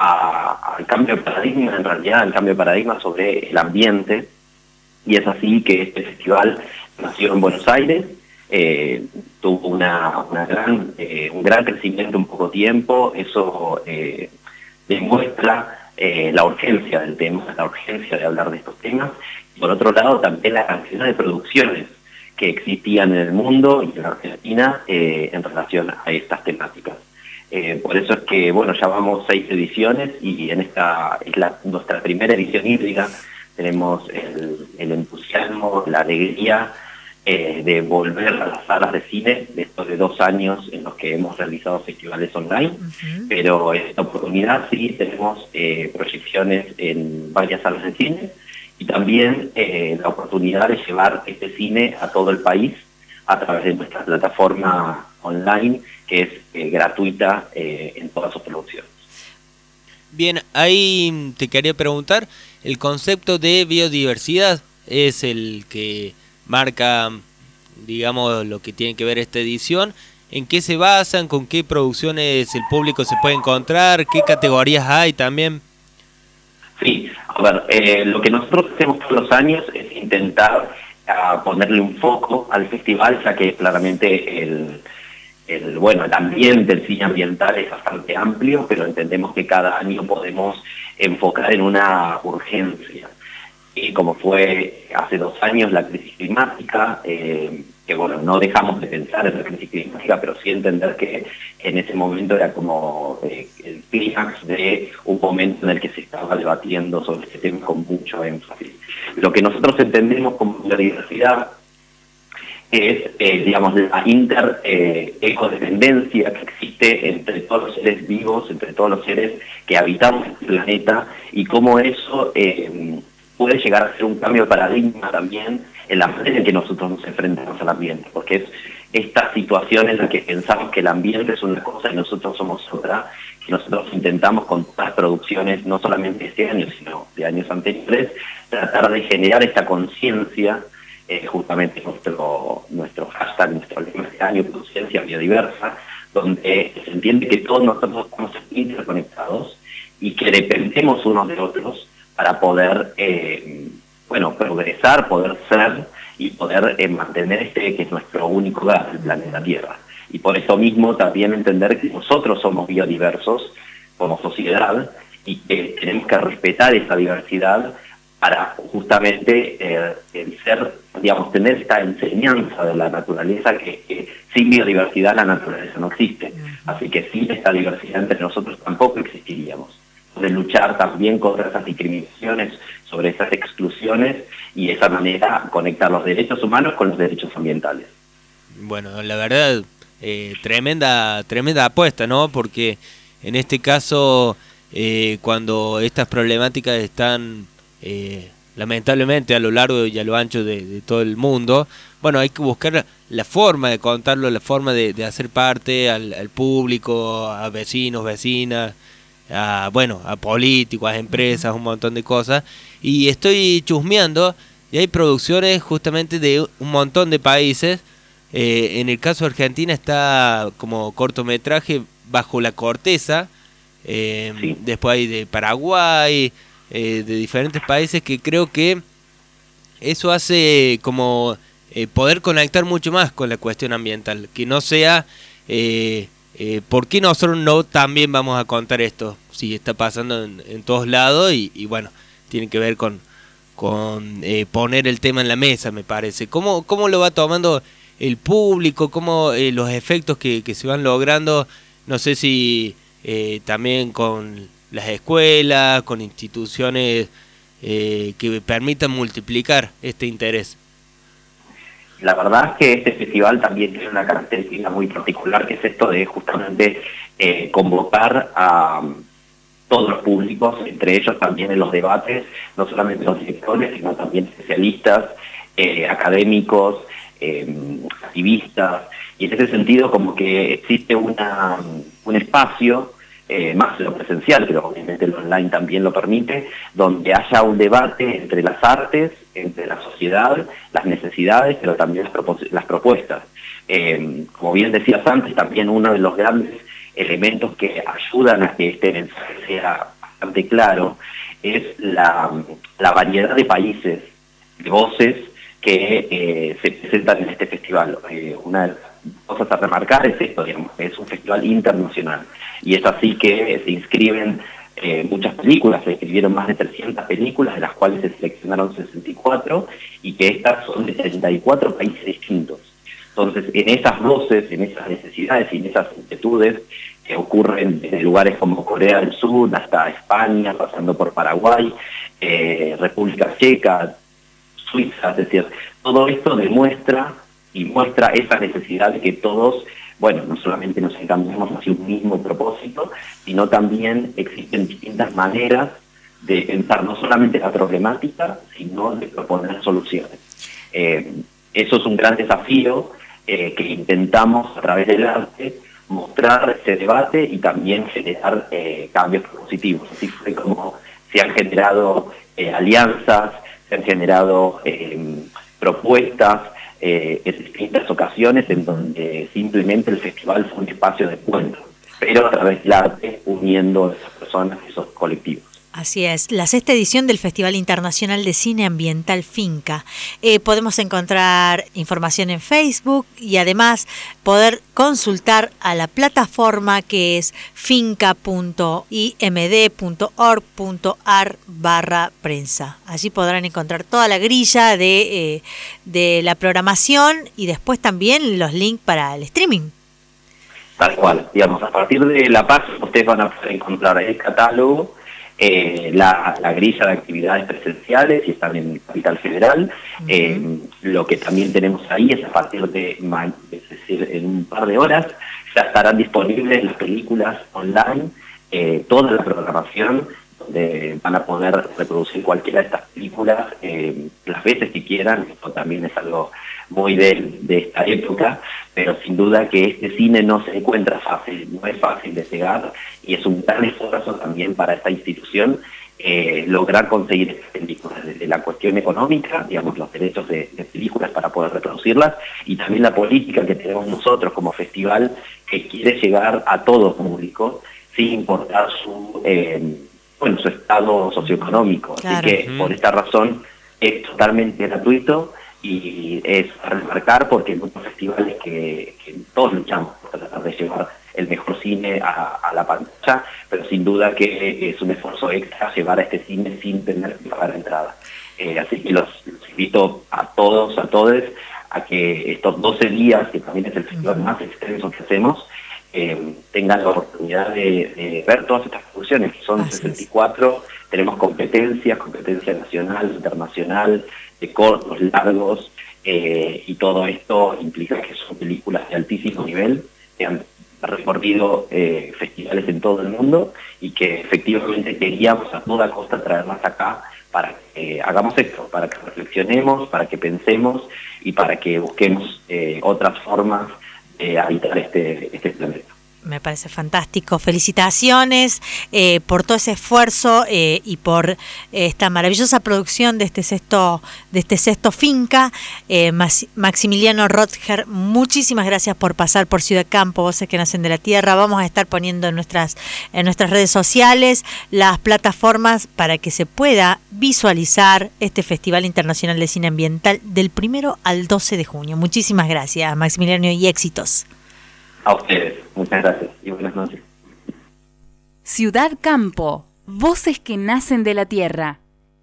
a, al cambio de paradigma, en realidad al cambio de paradigma sobre el ambiente, y es así que este festival nació en Buenos Aires, eh, tuvo una, una gran, eh, un gran crecimiento en poco tiempo, eso eh, demuestra eh, la urgencia del tema, la urgencia de hablar de estos temas, y por otro lado también la cantidad de producciones que existían en el mundo y en la Argentina eh, en relación a estas temáticas. Eh, por eso es que, bueno, ya vamos seis ediciones y en esta es la, nuestra primera edición híbrida. Tenemos el, el entusiasmo, la alegría eh, de volver a las salas de cine después de dos años en los que hemos realizado festivales online, uh-huh. Pero en esta oportunidad sí tenemos eh, proyecciones en varias salas de cine, y también eh, la oportunidad de llevar este cine a todo el país a través de nuestra plataforma online, que es eh, gratuita eh, en todas sus producciones. Bien, ahí te quería preguntar, ¿el concepto de biodiversidad es el que marca, digamos, lo que tiene que ver esta edición? ¿En qué se basan? ¿Con qué producciones el público se puede encontrar? ¿Qué categorías hay también? Sí, a ver, eh, lo que nosotros hacemos todos los años es intentar uh, ponerle un foco al festival, ya que claramente el, el, bueno, el ambiente, el cine ambiental es bastante amplio, pero entendemos que cada año podemos enfocar en una urgencia. Y como fue hace dos años la crisis climática, eh, que bueno, no dejamos de pensar en la crisis climática, pero sí entender que en ese momento era como eh, el clímax de un momento en el que se estaba debatiendo sobre este tema con mucho énfasis. Lo que nosotros entendemos como biodiversidad es, eh, digamos, la inter-ecodependencia eh, que existe entre todos los seres vivos, entre todos los seres que habitamos el planeta, y cómo eso eh, puede llegar a ser un cambio de paradigma también en la manera en que nosotros nos enfrentamos al ambiente, porque es esta situación en la que pensamos que el ambiente es una cosa y nosotros somos otra, que nosotros intentamos con todas las producciones, no solamente de este año, sino de años anteriores, tratar de generar esta conciencia, eh, justamente nuestro, nuestro hashtag, nuestro lema este año, conciencia biodiversa, donde se entiende que todos nosotros estamos interconectados y que dependemos unos de otros para poder, eh, bueno, progresar, poder ser y poder eh, mantener este que es nuestro único hogar, el planeta Tierra. Y por eso mismo también entender que nosotros somos biodiversos como sociedad y que tenemos que respetar esa diversidad para justamente eh, el ser, digamos, tener esta enseñanza de la naturaleza que, que sin biodiversidad la naturaleza no existe. Así que sin esta diversidad entre nosotros tampoco existiríamos. De luchar también contra esas discriminaciones, sobre esas exclusiones y de esa manera conectar los derechos humanos con los derechos ambientales. Bueno, la verdad, eh, tremenda, tremenda apuesta, ¿no? Porque en este caso, eh, cuando estas problemáticas están eh, lamentablemente a lo largo y a lo ancho de, de todo el mundo, bueno, hay que buscar la forma de contarlo, la forma de, de hacer parte al, al público, a vecinos, vecinas, a, bueno, a políticos, a empresas, un montón de cosas. Y estoy chusmeando y hay producciones justamente de un montón de países. Eh, en el caso de Argentina está como cortometraje Bajo la corteza. Eh, sí. Después hay de Paraguay, eh, de diferentes países, que creo que eso hace como eh, poder conectar mucho más con la cuestión ambiental, que no sea eh, eh, ¿por qué nosotros no también vamos a contar esto? Sí, está pasando en, en todos lados y, y bueno, tiene que ver con, con eh, poner el tema en la mesa, me parece. ¿Cómo, cómo lo va tomando el público? ¿Cómo eh, los efectos que, que se van logrando? No sé si eh, también con las escuelas, con instituciones eh, que permitan multiplicar este interés. La verdad es que este festival también tiene una característica muy particular, que es esto de justamente eh, convocar a todos los públicos, entre ellos también en los debates, no solamente los directores, sino también especialistas, eh, académicos, eh, activistas, y en ese sentido como que existe una, un espacio, eh, más de lo presencial, pero obviamente lo online también lo permite, donde haya un debate entre las artes, entre la sociedad, las necesidades, pero también las, propos- las propuestas. Eh, como bien decías antes, también uno de los grandes elementos que ayudan a que este mensaje sea bastante claro es la, la variedad de países, de voces que eh, se presentan en este festival. Eh, una de las cosas a remarcar es esto, digamos, es un festival internacional, y es así que se inscriben eh, muchas películas, se inscribieron más de trescientas películas, de las cuales se seleccionaron sesenta y cuatro, y que estas son de treinta y cuatro países distintos. Entonces, en esas voces, en esas necesidades y en esas inquietudes que ocurren desde lugares como Corea del Sur hasta España, pasando por Paraguay, eh, República Checa, Suiza, es decir, todo esto demuestra y muestra esa necesidad de que todos, bueno, no solamente nos encaminemos hacia un mismo propósito, sino también existen distintas maneras de pensar no solamente la problemática, sino de proponer soluciones. Eh, eso es un gran desafío eh, que intentamos a través del arte mostrar ese debate y también generar eh, cambios positivos. Así fue como se han generado eh, alianzas, se han generado eh, propuestas eh, en distintas ocasiones en donde simplemente el festival fue un espacio de encuentro, pero a través del arte uniendo a esas personas, esos colectivos. Así es, la sexta edición del Festival Internacional de Cine Ambiental Finca. Eh, podemos encontrar información en Facebook y además poder consultar a la plataforma que es finca punto i m d punto org punto a r barra prensa. Allí podrán encontrar toda la grilla de, eh, de la programación y después también los links para el streaming. Tal cual, digamos, a partir de la página ustedes van a poder encontrar el catálogo, Eh, la, la grilla de actividades presenciales, y están en Capital Federal. Uh-huh. Eh, lo que también tenemos ahí es a partir de, es decir, en un par de horas ya estarán disponibles las películas online, eh, toda la programación, donde van a poder reproducir cualquiera de estas películas eh, las veces que quieran. Esto también es algo muy de, de esta época, pero sin duda que este cine no se encuentra fácil, no es fácil de llegar, y es un gran esfuerzo también para esta institución eh, lograr conseguir estas películas, desde la cuestión económica, digamos, los derechos de, de películas para poder reproducirlas, y también la política que tenemos nosotros como festival, que quiere llegar a todo público, sin importar su, eh, bueno, su estado socioeconómico. Claro. Así que por esta razón es totalmente gratuito y es a remarcar porque en otros festivales que, que todos luchamos por tratar de llevar el mejor cine a, a la pantalla, pero sin duda que es un esfuerzo extra llevar a este cine sin tener que pagar entrada. Eh, así que los, los invito a todos, a todos, a que estos doce días, que también es el festival más extenso que hacemos, eh, tengan la oportunidad de, de ver todas estas producciones, que son Así sesenta y cuatro, es. Tenemos competencias, competencia nacional, internacional, de cortos, largos, eh, y todo esto implica que son películas de altísimo nivel, que han recorrido eh, festivales en todo el mundo y que efectivamente queríamos a toda costa traerlas acá para que eh, hagamos esto, para que reflexionemos, para que pensemos y para que busquemos eh, otras formas de habitar este, este planeta. Me parece fantástico. Felicitaciones eh, por todo ese esfuerzo eh, y por eh, esta maravillosa producción de este sexto, de este sexto Finca. Eh, Maximiliano Rotger, muchísimas gracias por pasar por Ciudad Campo, Voces que Nacen de la Tierra. Vamos a estar poniendo en nuestras, en nuestras redes sociales las plataformas para que se pueda visualizar este Festival Internacional de Cine Ambiental del primero al doce de junio. Muchísimas gracias, Maximiliano, y éxitos. A ustedes, muchas gracias y buenas noches. Ciudad Campo, Voces que Nacen de la Tierra.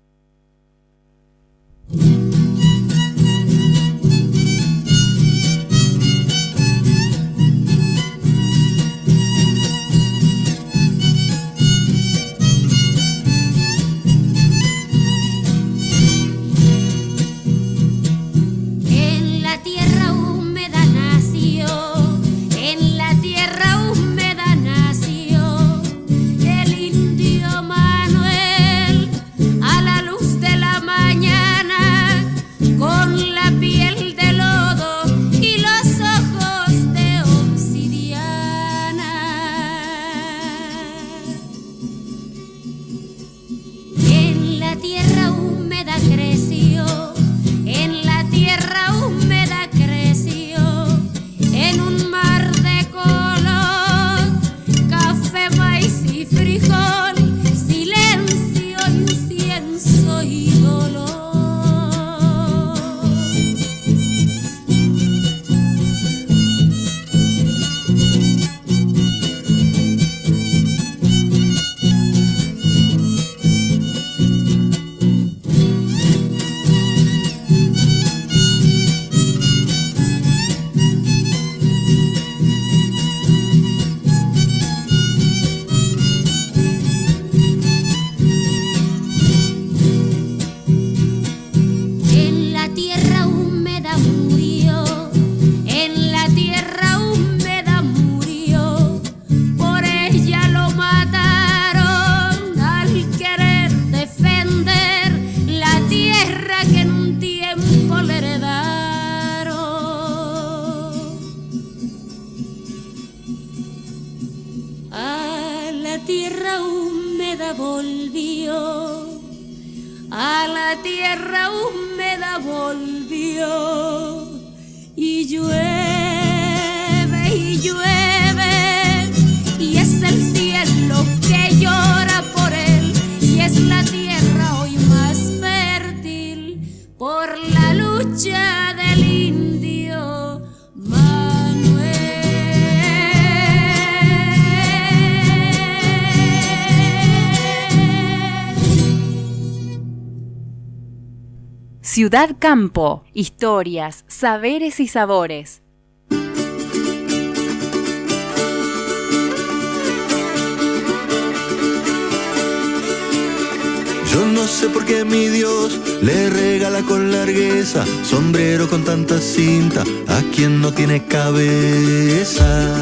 Ciudad Campo, historias, saberes y sabores. Yo no sé por qué mi Dios le regala con largueza sombrero con tanta cinta a quien no tiene cabeza.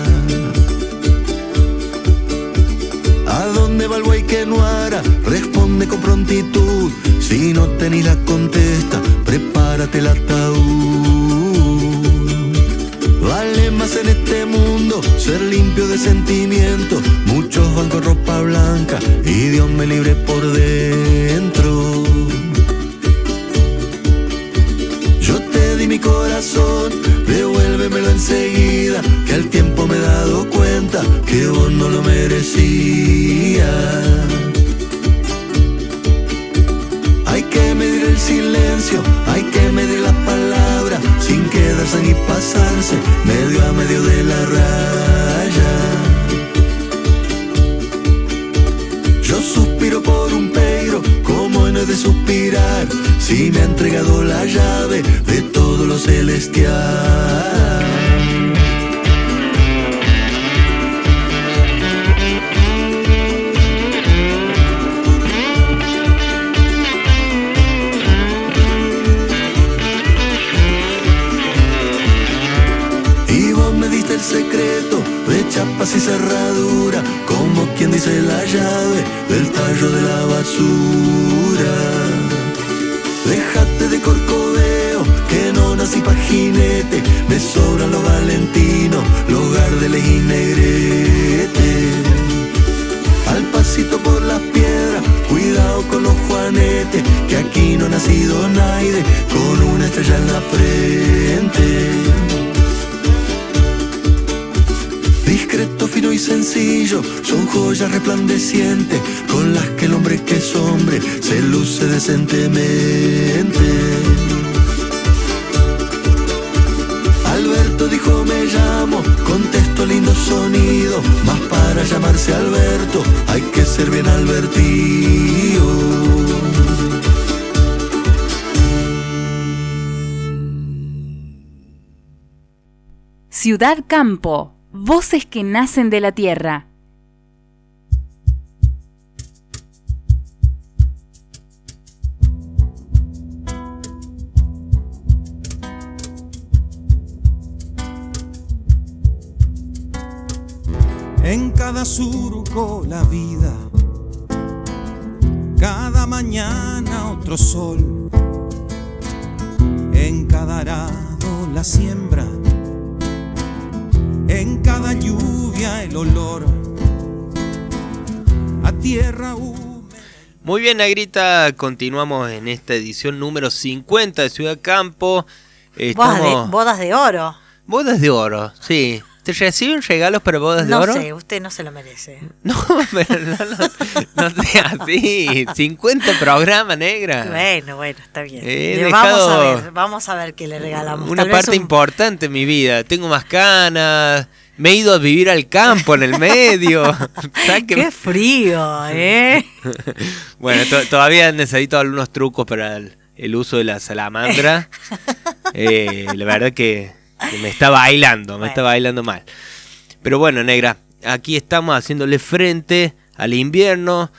¿A dónde va el buey que no hará? Responde con prontitud. Si no tenés la contesta, prepárate el ataúd. Vale más en este mundo ser limpio de sentimiento. Muchos van con ropa blanca y Dios me libre por dentro. Yo te di mi corazón, devuélvemelo enseguida, que al tiempo me he dado cuenta que vos no lo merecías. silencio, hay que medir las palabras sin quedarse ni pasarse medio a medio de la raya. Yo suspiro por un peiro, como no he de suspirar si me ha entregado la llave de todo lo celestial. El secreto de chapas y cerradura, como quien dice la llave del tallo de la basura. Déjate de corcoveo, que no nací pa' jinete, me sobran los valentinos, los gardeles y negretes. Al pasito por las piedras, cuidado con los juanetes, que aquí no ha nacido nadie con una estrella en la frente. Discreto, fino y sencillo, son joyas resplandecientes con las que el hombre que es hombre se luce decentemente. Alberto dijo me llamo, contesto lindo sonido, mas para llamarse Alberto hay que ser bien albertío. Ciudad Campo. Voces que nacen de la tierra. En cada surco la vida, cada mañana otro sol, en cada arado la siembra, en cada lluvia el olor a tierra húmeda. Muy bien, Negrita, continuamos en esta edición número cincuenta de Ciudad Campo. Estamos... Bodas, de, bodas de oro. Bodas de oro, sí. ¿Te reciben regalos para bodas no de oro? No sé, usted no se lo merece. No, pero no, no, no sea así. cincuenta programas, negra. Bueno, bueno, está bien. He vamos dejado a ver, vamos a ver qué le regalamos. Una Tal parte vez un... importante en mi vida. Tengo más canas, me he ido a vivir al campo en el medio. ¡Qué frío, eh! Bueno, to- todavía necesito algunos trucos para el, el uso de la salamandra. eh, la verdad que... Que me está bailando, me bueno. está bailando mal. Pero bueno, negra, aquí estamos haciéndole frente al invierno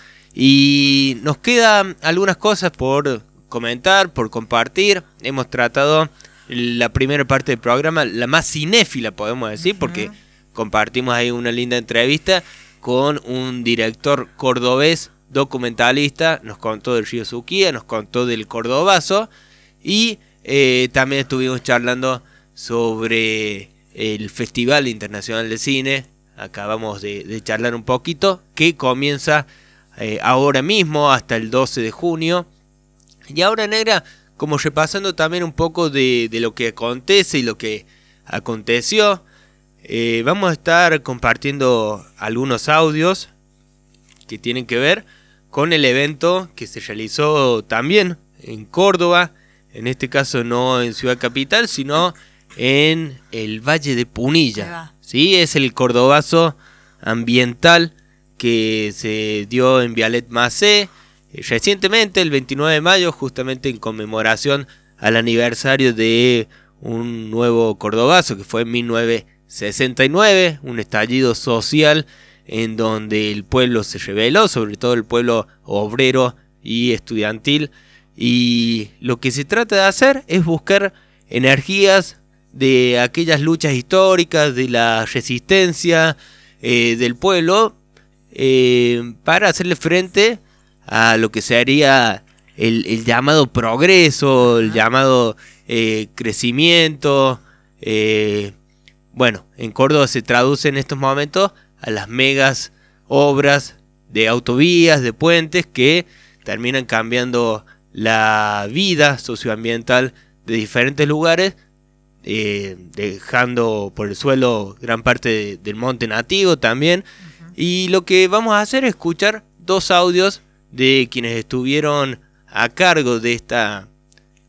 y nos quedan algunas cosas por comentar, por compartir. Hemos tratado la primera parte del programa, la más cinéfila podemos decir, uh-huh. porque compartimos ahí una linda entrevista con un director cordobés, documentalista. Nos contó del río Suquía, nos contó del Cordobazo y eh, también estuvimos charlando sobre el Festival Internacional de Cine. Acabamos de, de charlar un poquito, que comienza eh, ahora mismo hasta el doce de junio. Y ahora, negra, como repasando también un poco de, de lo que acontece y lo que aconteció, eh, vamos a estar compartiendo algunos audios que tienen que ver con el evento que se realizó también en Córdoba, en este caso no en Ciudad Capital, sino en el Valle de Punilla. Sí, es el Cordobazo ambiental que se dio en Vialet Macé eh, recientemente, el veintinueve de mayo, justamente en conmemoración al aniversario de un nuevo Cordobazo que fue en mil novecientos sesenta y nueve, un estallido social en donde el pueblo se rebeló, sobre todo el pueblo obrero y estudiantil, y lo que se trata de hacer es buscar energías de aquellas luchas históricas, de la resistencia eh, del pueblo, eh, para hacerle frente a lo que sería el, el llamado progreso, el llamado eh, crecimiento. Eh, bueno, en Córdoba se traduce en estos momentos a las megas obras de autovías, de puentes, que terminan cambiando la vida socioambiental de diferentes lugares, Eh, dejando por el suelo gran parte de, del monte nativo también. Uh-huh. Y lo que vamos a hacer es escuchar dos audios de quienes estuvieron a cargo de esta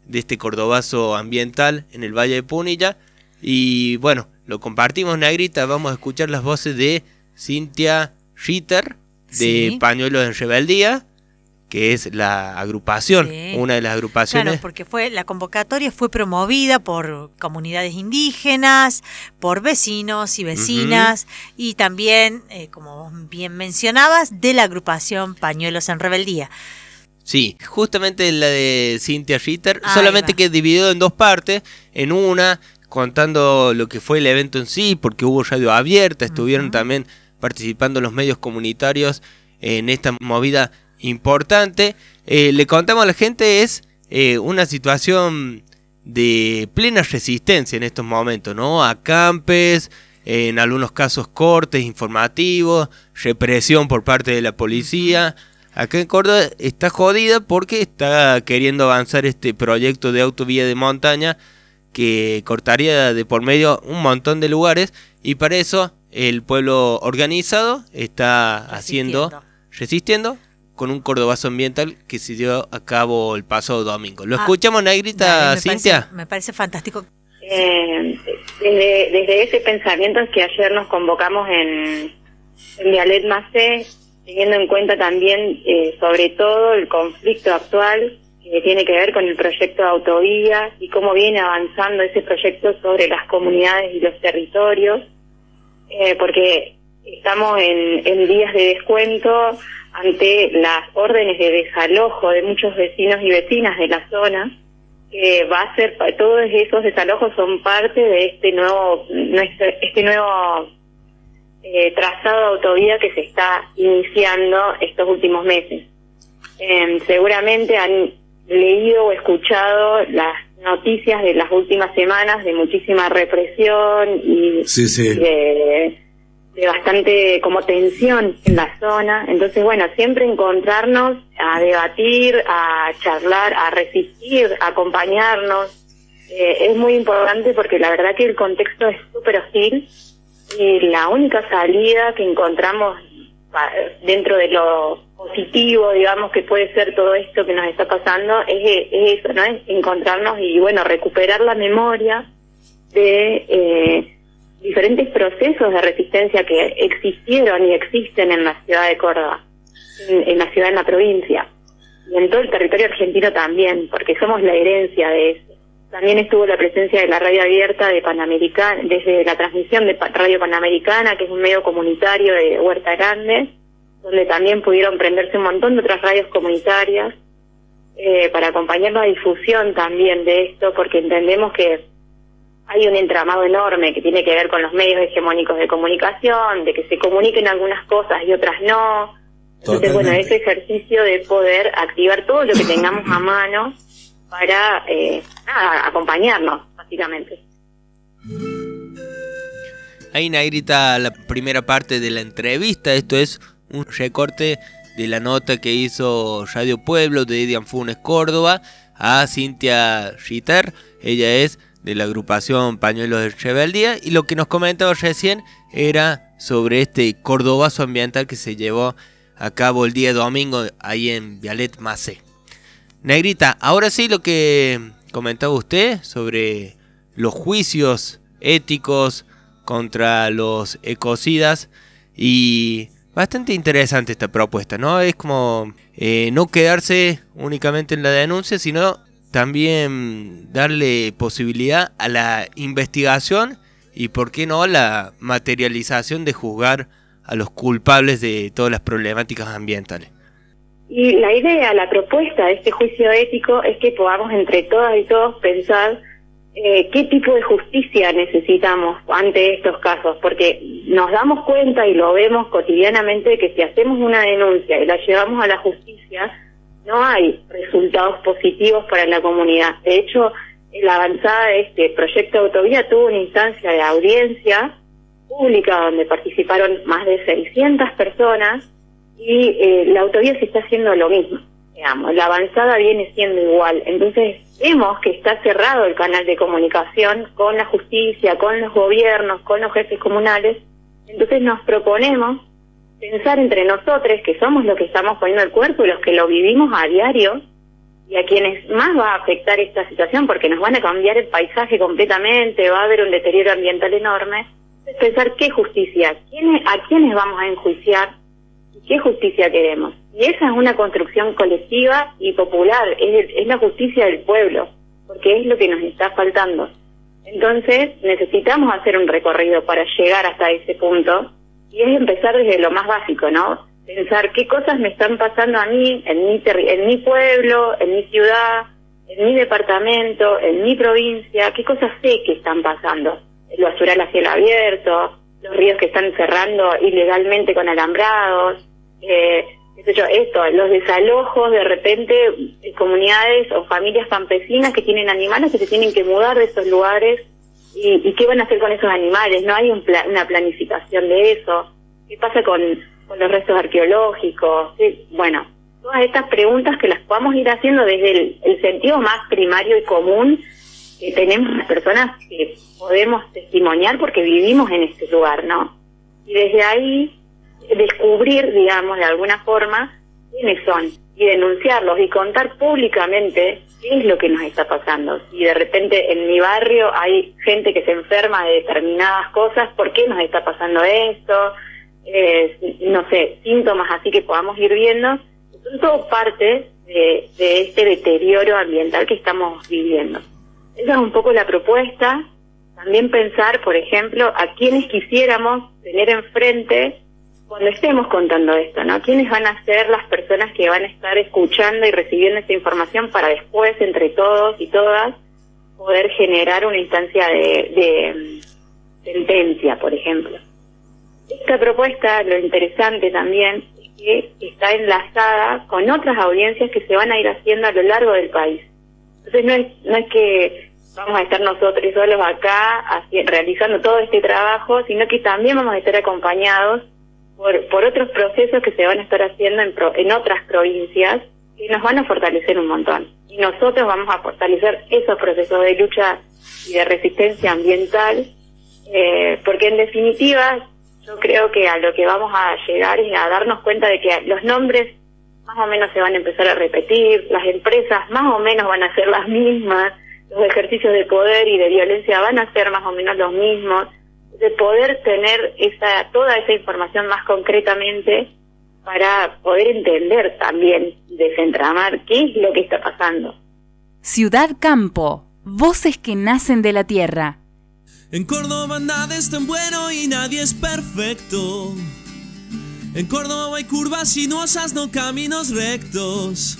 de este cordobazo ambiental en el Valle de Punilla. Y bueno, lo compartimos, Negrita. Vamos a escuchar las voces de Cintia Ritter, de Sí. Pañuelos en Rebeldía, que es la agrupación, Sí. una de las agrupaciones. Claro, porque fue la convocatoria fue promovida por comunidades indígenas, por vecinos y vecinas, uh-huh. y también, eh, como bien mencionabas, de la agrupación Pañuelos en Rebeldía. Sí, justamente la de Cintia Ritter, Ahí solamente va. que dividido en dos partes, en una contando lo que fue el evento en sí, porque hubo radio abierta, estuvieron uh-huh. también participando los medios comunitarios en esta movida importante. Eh, le contamos a la gente, es eh, una situación de plena resistencia en estos momentos, ¿no? Acampes, eh, en algunos casos cortes informativos, represión por parte de la policía. Acá en Córdoba está jodida porque está queriendo avanzar este proyecto de autovía de montaña que cortaría de por medio un montón de lugares, y para eso el pueblo organizado está haciendo, resistiendo, con un cordobazo ambiental que se dio a cabo el pasado domingo. ¿Lo ah, escuchamos, Negrita, dale, me Cintia? Parece, me parece fantástico. Eh, desde, desde ese pensamiento es que ayer nos convocamos en, en Vialet Macé, teniendo en cuenta también, eh, sobre todo, el conflicto actual que tiene que ver con el proyecto de autovía y cómo viene avanzando ese proyecto sobre las comunidades y los territorios, eh, porque estamos en, en días de descuento ante las órdenes de desalojo de muchos vecinos y vecinas de la zona, que va a ser, todos esos desalojos son parte de este nuevo, este nuevo eh, trazado de autovía que se está iniciando estos últimos meses. Eh, seguramente han leído o escuchado las noticias de las últimas semanas de muchísima represión y sí, sí. de de bastante como tensión en la zona. Entonces, bueno, siempre encontrarnos a debatir, a charlar, a resistir, a acompañarnos, eh, es muy importante porque la verdad que el contexto es súper hostil y la única salida que encontramos dentro de lo positivo, digamos, que puede ser todo esto que nos está pasando, es, es eso, ¿no? Es encontrarnos y, bueno, recuperar la memoria de eh, diferentes procesos de resistencia que existieron y existen en la ciudad de Córdoba, en, en la ciudad, en la provincia, y en todo el territorio argentino también, porque somos la herencia de eso. También estuvo la presencia de la radio abierta de Panamericana, desde la transmisión de Radio Panamericana, que es un medio comunitario de Huerta Grande, donde también pudieron prenderse un montón de otras radios comunitarias, eh, para acompañar la difusión también de esto, porque entendemos que hay un entramado enorme que tiene que ver con los medios hegemónicos de comunicación, de que se comuniquen algunas cosas y otras no. Entonces, Totalmente. Bueno, ese ejercicio de poder activar todo lo que tengamos a mano para eh, nada, acompañarnos, básicamente. Ahí, Negrita, la primera parte de la entrevista. Esto es un recorte de la nota que hizo Radio Pueblo de Edian Funes Córdoba a Cintia Ritter. Ella es de la agrupación Pañuelos de Rebeldía, y lo que nos comentaba recién era sobre este cordobazo ambiental que se llevó a cabo el día domingo ahí en Vialet Macé. Negrita, ahora sí, lo que comentaba usted sobre los juicios éticos contra los ecocidas, y bastante interesante esta propuesta, ¿no? Es como eh, no quedarse únicamente en la denuncia, sino también darle posibilidad a la investigación y, por qué no, la materialización de juzgar a los culpables de todas las problemáticas ambientales. Y la idea, la propuesta de este juicio ético es que podamos entre todas y todos pensar eh, qué tipo de justicia necesitamos ante estos casos, porque nos damos cuenta y lo vemos cotidianamente que si hacemos una denuncia y la llevamos a la justicia, no hay resultados positivos para la comunidad. De hecho, la avanzada de este proyecto de autovía tuvo una instancia de audiencia pública donde participaron más de seiscientas personas y eh, la autovía se está haciendo lo mismo, digamos, la avanzada viene siendo igual. Entonces vemos que está cerrado el canal de comunicación con la justicia, con los gobiernos, con los jefes comunales. Entonces nos proponemos pensar entre nosotros, que somos los que estamos poniendo el cuerpo y los que lo vivimos a diario, y a quienes más va a afectar esta situación, porque nos van a cambiar el paisaje completamente, va a haber un deterioro ambiental enorme, es pensar qué justicia, quiénes, a quiénes vamos a enjuiciar y qué justicia queremos. Y esa es una construcción colectiva y popular, es, es la justicia del pueblo, porque es lo que nos está faltando. Entonces necesitamos hacer un recorrido para llegar hasta ese punto, y es empezar desde lo más básico, ¿no? Pensar qué cosas me están pasando a mí, en mi, terri- en mi pueblo, en mi ciudad, en mi departamento, en mi provincia, qué cosas sé que están pasando. El basural a cielo abierto, los ríos que están cerrando ilegalmente con alambrados, eh, qué sé yo, esto, los desalojos de repente de comunidades o familias campesinas que tienen animales que se tienen que mudar de esos lugares, y, y qué van a hacer con esos animales. No hay un pla- una planificación de eso. ¿Qué pasa con, con los restos arqueológicos? ¿Qué? Bueno, todas estas preguntas que las podamos ir haciendo desde el, el sentido más primario y común que tenemos las personas que podemos testimoniar porque vivimos en este lugar, ¿no? Y desde ahí descubrir, digamos, de alguna forma, quiénes son, y denunciarlos y contar públicamente qué es lo que nos está pasando. Si de repente en mi barrio hay gente que se enferma de determinadas cosas, ¿por qué nos está pasando esto? Eh, no sé, síntomas así que podamos ir viendo, son todo parte de, de este deterioro ambiental que estamos viviendo. Esa es un poco la propuesta. También pensar, por ejemplo, a quienes quisiéramos tener enfrente cuando estemos contando esto, ¿no? ¿Quiénes van a ser las personas que van a estar escuchando y recibiendo esta información para después, entre todos y todas, poder generar una instancia de, de sentencia, por ejemplo? Esta propuesta, lo interesante también, es que está enlazada con otras audiencias que se van a ir haciendo a lo largo del país. Entonces no es, no es que vamos a estar nosotros solos acá así, realizando todo este trabajo, sino que también vamos a estar acompañados por, por otros procesos que se van a estar haciendo en, pro, en otras provincias que nos van a fortalecer un montón. Y nosotros vamos a fortalecer esos procesos de lucha y de resistencia ambiental, eh, porque en definitiva yo creo que a lo que vamos a llegar es a darnos cuenta de que los nombres más o menos se van a empezar a repetir, las empresas más o menos van a ser las mismas, los ejercicios de poder y de violencia van a ser más o menos los mismos, de poder tener esa toda esa información más concretamente para poder entender también, desentramar qué es lo que está pasando. Ciudad Campo, voces que nacen de la tierra. En Córdoba nada es tan bueno y nadie es perfecto. En Córdoba hay curvas sinuosas, no caminos rectos.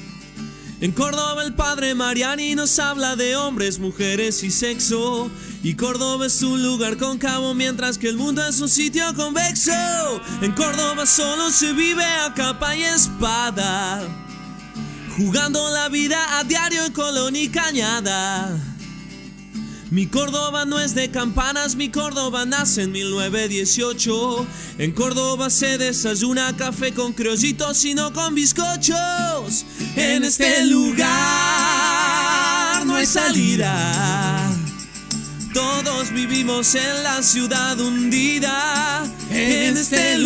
En Córdoba el padre Mariani nos habla de hombres, mujeres y sexo. Y Córdoba es un lugar cóncavo mientras que el mundo es un sitio convexo. En Córdoba solo se vive a capa y espada, jugando la vida a diario en Colón y Cañada. Mi Córdoba no es de campanas, mi Córdoba nace en mil novecientos dieciocho. En Córdoba se desayuna café con criollitos y no con bizcochos. En este lugar no hay salida, todos vivimos en la ciudad hundida. En este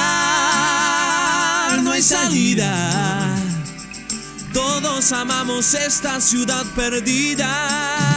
lugar no hay salida, todos amamos esta ciudad perdida.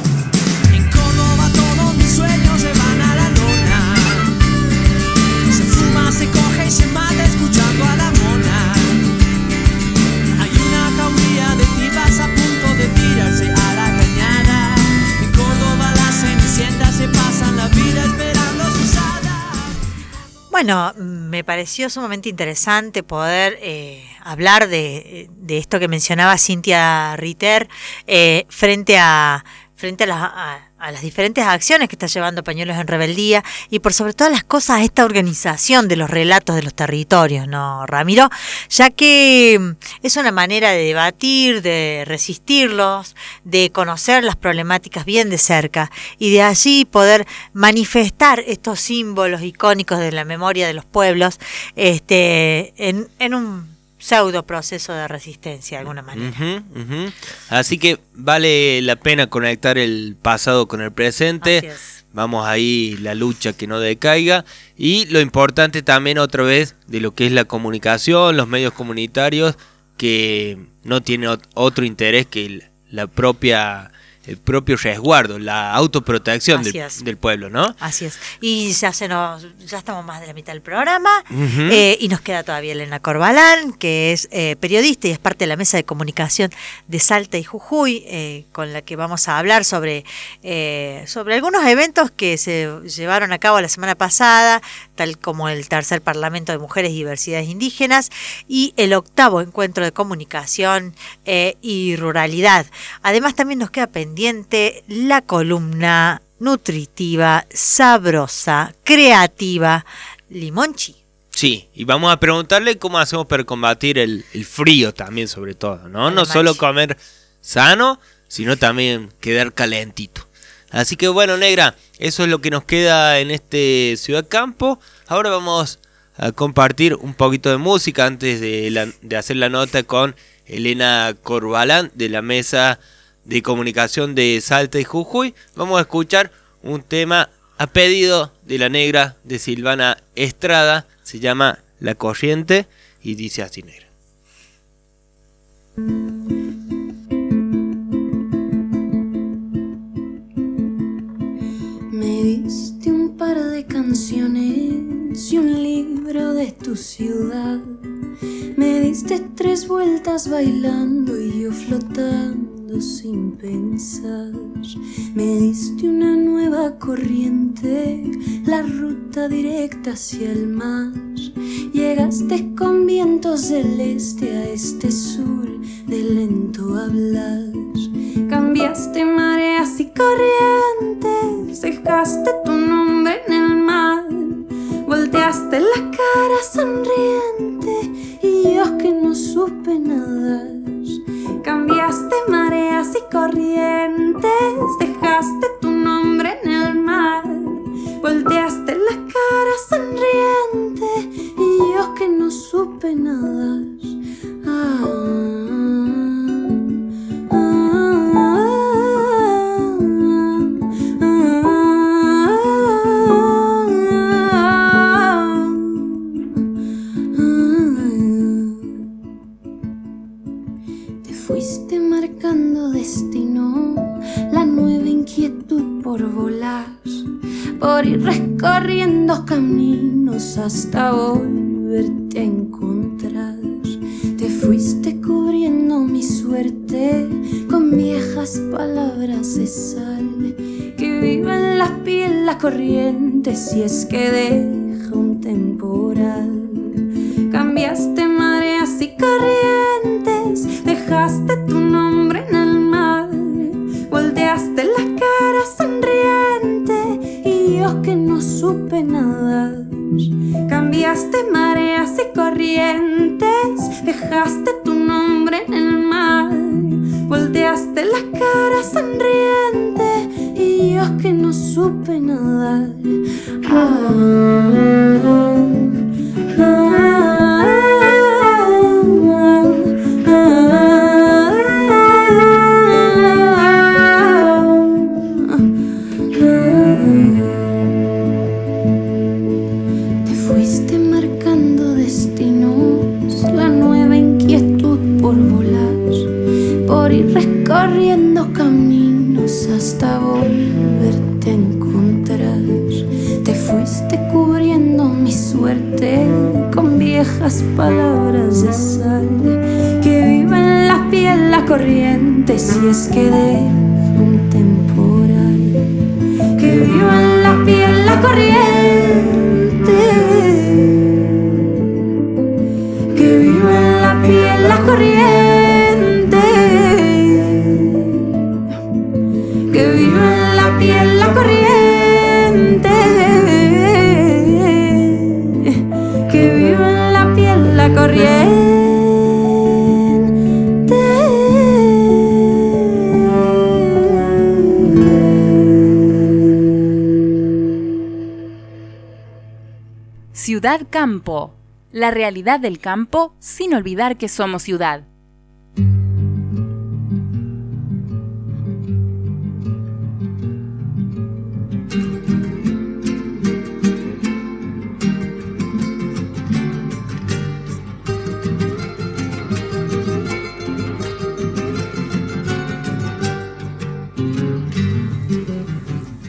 Se van a la lona, se fuma, se coge y se mata escuchando a la mona. Hay una jauría de tipas a punto de tirarse a la cañada. En Córdoba las cenicientas se pasan la vida esperando sus hadas. Bueno, me pareció sumamente interesante poder eh, hablar de, de esto que mencionaba Cintia Ritter eh, frente a frente a las, a, a las diferentes acciones que está llevando Pañuelos en Rebeldía y por sobre todas las cosas esta organización de los relatos de los territorios, ¿no, Ramiro? Ya que es una manera de debatir, de resistirlos, de conocer las problemáticas bien de cerca y de allí poder manifestar estos símbolos icónicos de la memoria de los pueblos este, en, en un pseudo proceso de resistencia de alguna manera. Uh-huh, uh-huh. Así que vale la pena conectar el pasado con el presente. Vamos ahí, la lucha que no decaiga. Y lo importante también otra vez de lo que es la comunicación, los medios comunitarios, que no tiene ot- otro interés que el, la propia... el propio resguardo, la autoprotección del, del pueblo, ¿no? Así es. Y ya se nos, ya estamos más de la mitad del programa, Uh-huh. eh, y nos queda todavía Elena Corbalán, que es eh, periodista y es parte de la mesa de comunicación de Salta y Jujuy, eh, con la que vamos a hablar sobre, eh, sobre algunos eventos que se llevaron a cabo la semana pasada, tal como el tercer Parlamento de Mujeres y Diversidades Indígenas y el octavo Encuentro de Comunicación eh, y Ruralidad. Además, también nos queda pendiente la columna nutritiva, sabrosa, creativa, Limonchi. Sí, y vamos a preguntarle cómo hacemos para combatir el, el frío también, sobre todo, ¿no? No solo comer sano, sino también quedar calentito. Así que bueno, negra, eso es lo que nos queda en este Ciudad Campo. Ahora vamos a compartir un poquito de música antes de, la, de hacer la nota con Elena Corbalán de la mesa de comunicación de Salta y Jujuy. Vamos a escuchar un tema a pedido de la negra de Silvana Estrada, se llama La Corriente y dice así, negra. Me diste un par de canciones y un libro de tu ciudad. Me diste tres vueltas bailando y yo flotando sin pensar. Me diste una nueva corriente, la ruta directa hacia el mar. Llegaste con vientos del este a este sur de lento hablar. Cambiaste mareas y corrientes, dejaste tu nombre en el mar. Volteaste la cara sonriente y yo que no supe nadar. Cambiaste mareas y corrientes, dejaste tu nombre en el mar. Volteaste la cara sonriente y yo que no supe nadar. Ah, fuiste marcando destino, la nueva inquietud por volar, por ir recorriendo caminos hasta volverte a encontrar. Te fuiste cubriendo mi suerte con viejas palabras de sal, que viva en la piel la corriente si es que deja un temporal. Cambiaste mareas y corrientes, dejaste tu nombre en el mar. Volteaste la cara sonriente y yo que no supe nadar. Cambiaste mareas y corrientes, dejaste tu nombre en el mar. Volteaste la cara sonriente y yo que no supe nadar. Ah, ah, ah. Recorriendo caminos hasta volverte a encontrar. Te fuiste cubriendo mi suerte con viejas palabras de sal, que viva en la piel la corriente si es que deja un temporal. Que viva en la piel la corriente, que viva en la piel la corriente. Que viva en la piel la corriente, que viva en la piel la corriente. Ciudad Campo, la realidad del campo sin olvidar que somos ciudad.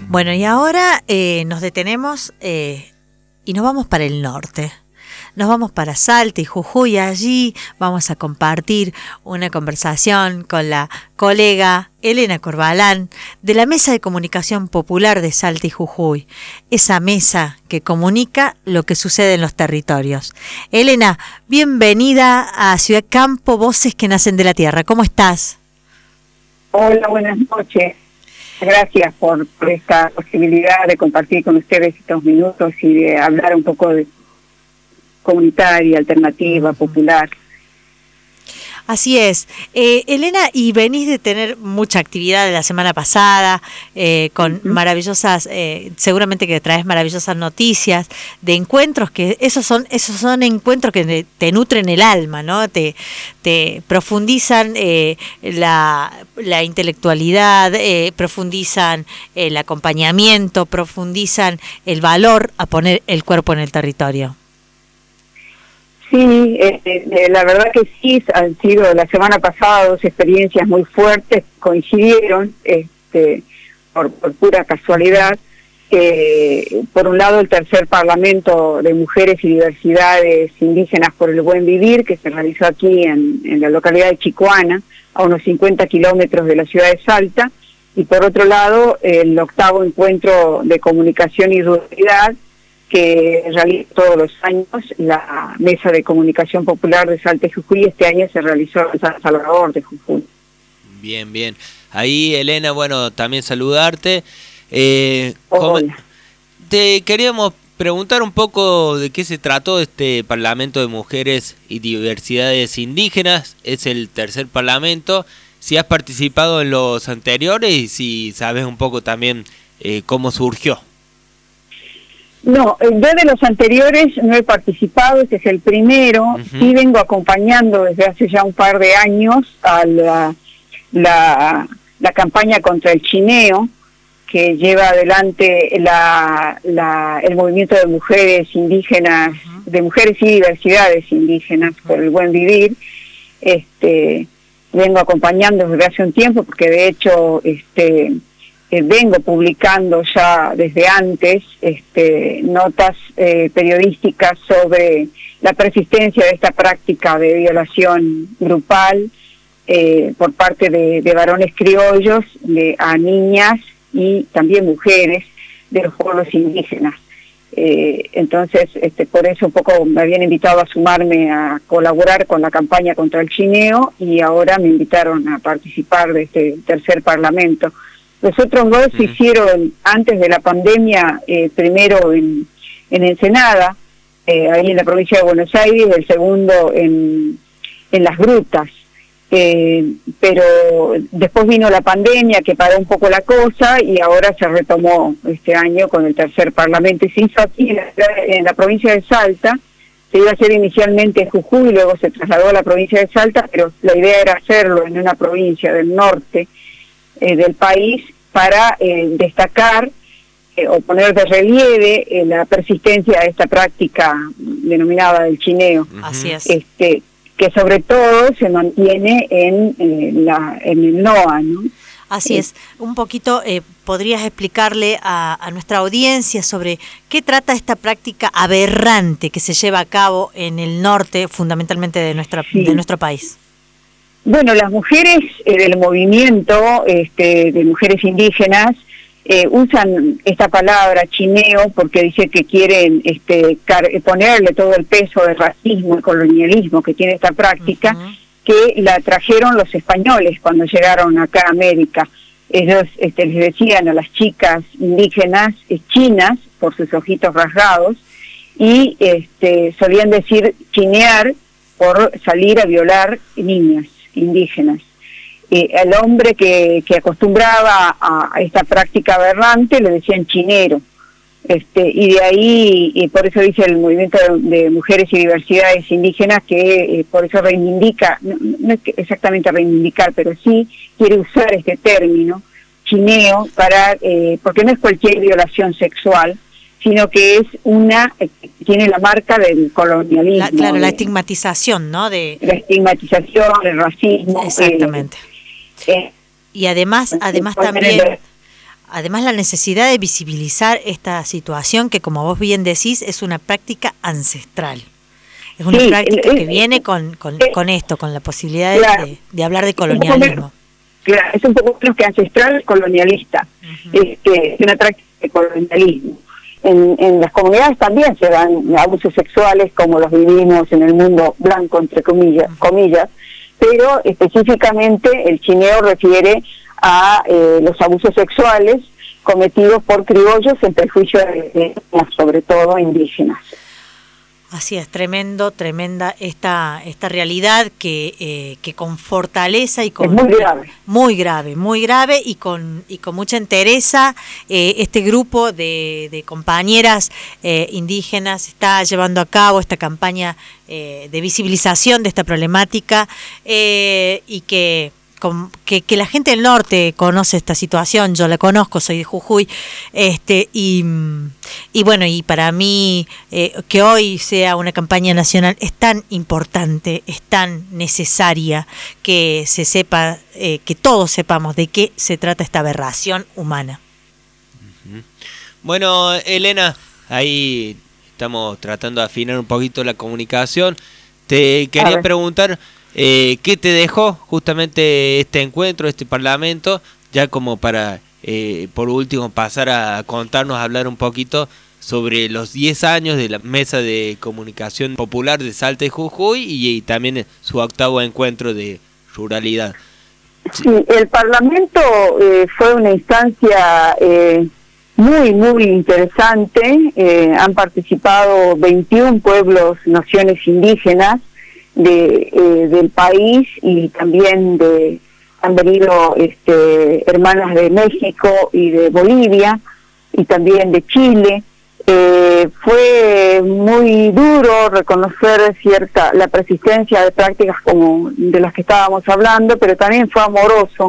Bueno, y ahora eh, nos detenemos eh, y nos vamos para el norte. Nos vamos para Salta y Jujuy. Allí vamos a compartir una conversación con la colega Elena Corbalán de la Mesa de Comunicación Popular de Salta y Jujuy. Esa mesa que comunica lo que sucede en los territorios. Elena, bienvenida a Ciudad Campo, Voces que Nacen de la Tierra. ¿Cómo estás? Hola, buenas noches. Gracias por, por esta posibilidad de compartir con ustedes estos minutos y de hablar un poco de comunitaria, alternativa, popular. Así es. Eh, Elena, y venís de tener mucha actividad la semana pasada, eh, con uh-huh. maravillosas, eh, seguramente que traes maravillosas noticias, de encuentros que, esos son, esos son encuentros que te nutren el alma, ¿no? Te, te profundizan eh, la, la intelectualidad, eh, profundizan el acompañamiento, profundizan el valor a poner el cuerpo en el territorio. Sí, eh, eh, la verdad que sí, han sido la semana pasada dos experiencias muy fuertes, coincidieron este, por, por pura casualidad. Eh, por un lado, el tercer Parlamento de Mujeres y Diversidades Indígenas por el Buen Vivir, que se realizó aquí en, en la localidad de Chicoana, a unos cincuenta kilómetros de la ciudad de Salta, y por otro lado, el octavo Encuentro de Comunicación y Ruralidad, que realiza todos los años la Mesa de Comunicación Popular de Salta y Jujuy. Este año se realizó en San Salvador de Jujuy. Bien, bien. Ahí, Elena, bueno, también saludarte. Eh, ¿cómo, te queríamos preguntar un poco de qué se trató este Parlamento de Mujeres y Diversidades Indígenas. Es el tercer parlamento. Si has participado en los anteriores y si sabes un poco también eh, cómo surgió. No, yo de los anteriores no he participado, este es el primero. Uh-huh. Sí vengo acompañando desde hace ya un par de años a la, la, la campaña contra el chineo, que lleva adelante la, la, el movimiento de mujeres indígenas, uh-huh. de mujeres y diversidades indígenas por el buen vivir. Este, vengo acompañando desde hace un tiempo, porque de hecho este Eh, vengo publicando ya desde antes este, notas eh, periodísticas sobre la persistencia de esta práctica de violación grupal eh, por parte de, de varones criollos de, a niñas y también mujeres de los pueblos indígenas. Eh, entonces, este, por eso un poco me habían invitado a sumarme a colaborar con la campaña contra el chineo y ahora me invitaron a participar de este tercer parlamento. Los otros dos se hicieron antes de la pandemia, eh, primero en, en Ensenada, eh, ahí en la provincia de Buenos Aires, el segundo en, en Las Grutas. Eh, pero después vino la pandemia que paró un poco la cosa y ahora se retomó este año con el tercer parlamento. Y se hizo aquí en la, en la provincia de Salta. Se iba a hacer inicialmente en Jujuy, luego se trasladó a la provincia de Salta, pero la idea era hacerlo en una provincia del norte Eh, del país para eh, destacar eh, o poner de relieve eh, la persistencia de esta práctica denominada del chineo. Así es. Este, que sobre todo se mantiene en, eh, la, en el N O A, ¿no? Así eh, es. Un poquito, eh, ¿podrías explicarle a, a nuestra audiencia sobre qué trata esta práctica aberrante que se lleva a cabo en el norte, fundamentalmente de, nuestra, sí. de nuestro país? Bueno, las mujeres eh, del movimiento este, de mujeres indígenas eh, usan esta palabra chineo porque dice que quieren este, car- ponerle todo el peso del racismo y colonialismo que tiene esta práctica, uh-huh. que la trajeron los españoles cuando llegaron acá a América. Ellos este, les decían a las chicas indígenas eh, chinas por sus ojitos rasgados y este, solían decir chinear por salir a violar niñas indígenas. Eh, al hombre que, que acostumbraba a, a esta práctica aberrante le decían chinero. Este, y de ahí, y por eso dice el movimiento de, de mujeres y diversidades indígenas que eh, por eso reivindica, no, no es que exactamente reivindicar, pero sí quiere usar este término, chineo, para eh, porque no es cualquier violación sexual, sino que es una, eh, tiene la marca del colonialismo. La, claro, de, la estigmatización, ¿no? De la estigmatización, el racismo. Exactamente. Eh, eh, y además, además también, además la necesidad de visibilizar esta situación que, como vos bien decís, es una práctica ancestral. Es una Sí, práctica eh, que viene con, con, eh, con esto, con la posibilidad de, claro. de, de hablar de Un poco colonialismo. Claro, es un poco menos que ancestral, colonialista. Este, es una práctica de colonialismo. En, en las comunidades también se dan abusos sexuales como los vivimos en el mundo blanco, entre comillas, comillas, pero específicamente el chineo refiere a eh, los abusos sexuales cometidos por criollos en perjuicio de, de sobre todo indígenas. Así es, tremendo, tremenda esta esta realidad que eh, que con fortaleza y con es muy grave, muy grave, muy grave y con y con mucha entereza eh, este grupo de, de compañeras eh, indígenas está llevando a cabo esta campaña eh, de visibilización de esta problemática eh, y que Con, que, que la gente del norte conoce esta situación, yo la conozco, soy de Jujuy, este y, y bueno, y para mí eh, que hoy sea una campaña nacional es tan importante, es tan necesaria que se sepa, eh, que todos sepamos de qué se trata esta aberración humana. Bueno, Elena, ahí estamos tratando de afinar un poquito la comunicación. Te quería preguntar... Eh, ¿Qué te dejó justamente este encuentro, este parlamento? Ya como para, eh, por último, pasar a contarnos, a hablar un poquito sobre los diez años de la Mesa de Comunicación Popular de Salta y Jujuy y, y también su octavo encuentro de ruralidad. Sí, el parlamento eh, fue una instancia eh, muy, muy interesante. Eh, han participado veintiún pueblos, naciones indígenas, de eh, del país y también de han venido este, hermanas de México y de Bolivia y también de Chile. Eh, fue muy duro reconocer cierta la persistencia de prácticas como de las que estábamos hablando, pero también fue amoroso.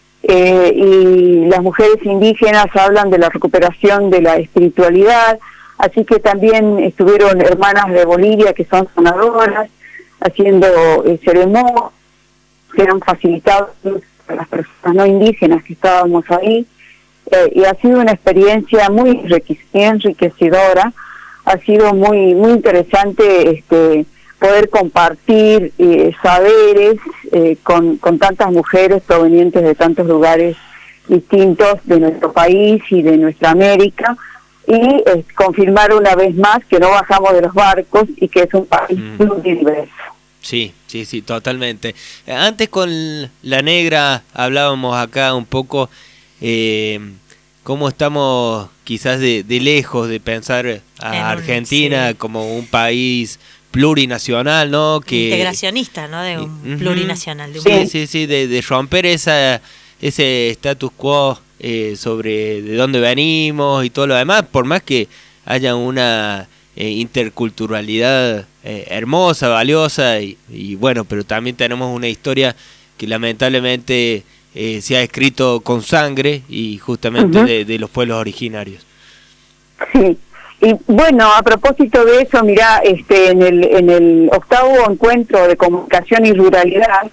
Eh, y las mujeres indígenas hablan de la recuperación de la espiritualidad, así que también estuvieron hermanas de Bolivia que son sanadoras, haciendo eh, ceremonias que eran facilitadas para las personas no indígenas que estábamos ahí, eh, y ha sido una experiencia muy enriquecedora, ha sido muy muy interesante este poder compartir eh, saberes eh, con, con tantas mujeres provenientes de tantos lugares distintos de nuestro país y de nuestra América, y eh, confirmar una vez más que no bajamos de los barcos y que es un país mm. muy diverso. Sí, sí, sí, totalmente. Antes con la negra hablábamos acá un poco eh, cómo estamos quizás de, de lejos de pensar a en Argentina un, sí. como un país plurinacional, ¿no? Que, integracionista, ¿no? De un uh-huh. plurinacional. De un sí, país. sí, sí, de, de romper esa ese status quo eh, sobre de dónde venimos y todo lo demás, por más que haya una eh, interculturalidad eh, hermosa, valiosa y, y bueno, pero también tenemos una historia que lamentablemente eh, se ha escrito con sangre y justamente uh-huh. de, de los pueblos originarios. Sí, y bueno, a propósito de eso, mirá, este, en el en el octavo encuentro de comunicación y ruralidad,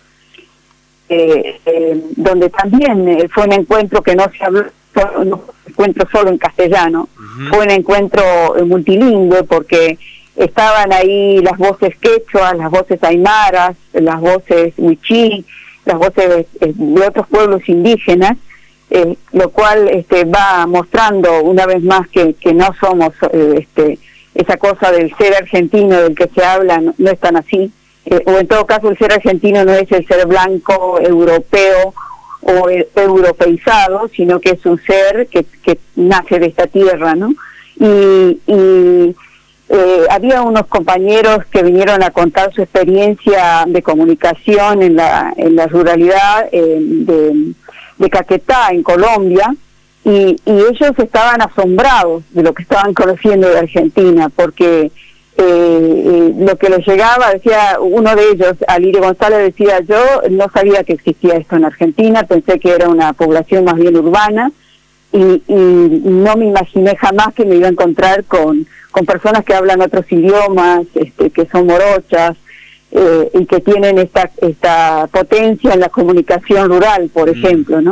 eh, eh, donde también eh, fue un encuentro que no se habló, no fue un encuentro solo en castellano, uh-huh. fue un encuentro eh, multilingüe porque estaban ahí las voces quechua, las voces aymaras, las voces huichí, las voces de, de otros pueblos indígenas, eh, lo cual este, va mostrando una vez más que, que no somos eh, este, esa cosa del ser argentino del que se habla, no, no es tan así, eh, o en todo caso el ser argentino no es el ser blanco, europeo o eh, europeizado, sino que es un ser que, que nace de esta tierra, ¿no? Y, y eh, había unos compañeros que vinieron a contar su experiencia de comunicación en la, en la ruralidad eh, de de Caquetá, en Colombia, y, y ellos estaban asombrados de lo que estaban conociendo de Argentina, porque eh, eh, lo que les llegaba, decía uno de ellos, Alirio González, decía, yo no sabía que existía esto en Argentina, pensé que era una población más bien urbana, y, y no me imaginé jamás que me iba a encontrar con, con personas que hablan otros idiomas, este, que son morochas, Eh, y que tienen esta esta potencia en la comunicación rural, por ejemplo, ¿no? Uh-huh.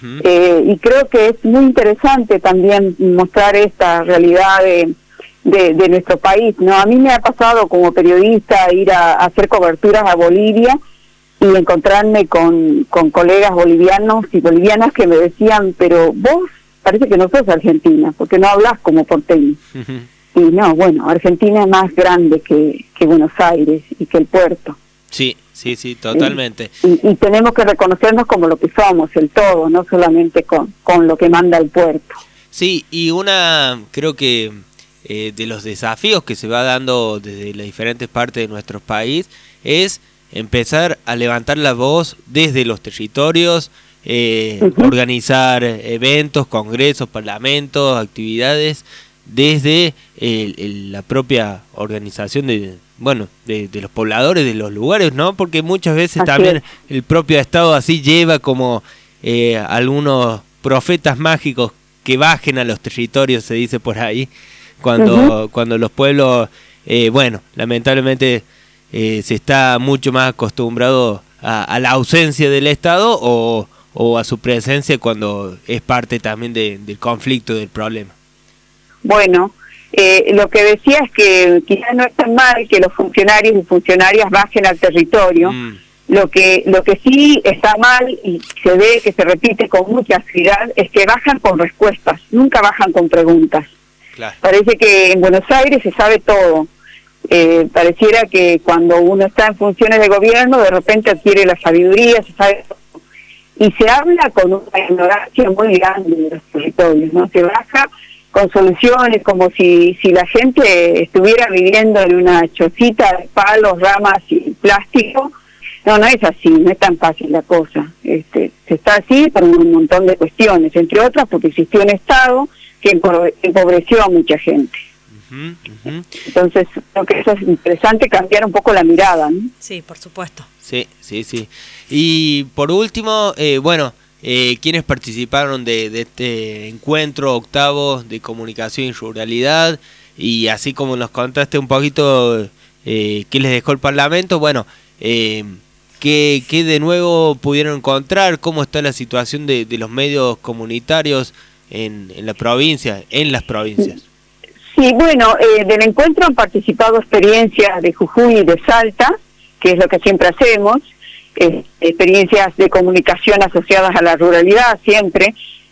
Uh-huh. eh, y creo que es muy interesante también mostrar esta realidad de, de, de nuestro país, ¿no? A mí me ha pasado como periodista ir a, a hacer coberturas a Bolivia y encontrarme con, con colegas bolivianos y bolivianas que me decían, pero vos parece que no sos argentina, porque no hablas como porteño. Uh-huh. Y no, bueno, Argentina es más grande que, que Buenos Aires y que el puerto. Sí, sí, sí, totalmente. Y, y tenemos que reconocernos como lo que somos, el todo, no solamente con, con lo que manda el puerto. Sí, y una, creo que eh, de los desafíos que se va dando desde las diferentes partes de nuestro país es empezar a levantar la voz desde los territorios, eh, uh-huh. organizar eventos, congresos, parlamentos, actividades desde el, el, la propia organización de, bueno, de, de los pobladores de los lugares, ¿no? Porque muchas veces así también es. El propio Estado así lleva como eh, algunos profetas mágicos que bajen a los territorios, se dice por ahí, cuando, uh-huh. cuando los pueblos, eh, bueno, lamentablemente eh, se está mucho más acostumbrado a, a la ausencia del Estado o, o a su presencia cuando es parte también de, del conflicto, del problema. Bueno, eh, lo que decía es que quizás no es tan mal que los funcionarios y funcionarias bajen al territorio. Mm. Lo que lo que sí está mal y se ve que se repite con mucha asiduidad es que bajan con respuestas, nunca bajan con preguntas. Claro. Parece que en Buenos Aires se sabe todo. Eh, pareciera que cuando uno está en funciones de gobierno de repente adquiere la sabiduría, se sabe todo. Y se habla con una ignorancia muy grande de los territorios, ¿no? Se baja con soluciones como si, si la gente estuviera viviendo en una chocita de palos, ramas y plástico. No, no es así, no es tan fácil la cosa. Este, se está así por un montón de cuestiones, entre otras porque existió un Estado que empobreció a mucha gente. Uh-huh, uh-huh. Entonces, creo que eso es interesante, cambiar un poco la mirada, ¿no? Sí, por supuesto. Sí, sí, sí. Y por último, eh, bueno... Eh, ¿quiénes participaron de, de este encuentro octavo de comunicación y ruralidad? Y así como nos contaste un poquito eh, qué les dejó el Parlamento, bueno, eh, ¿qué, qué de nuevo pudieron encontrar? ¿Cómo está la situación de, de los medios comunitarios en, en la provincia, en las provincias? Sí, bueno, eh, del encuentro han participado experiencias de Jujuy y de Salta, que es lo que siempre hacemos. Eh, experiencias de comunicación asociadas a la ruralidad siempre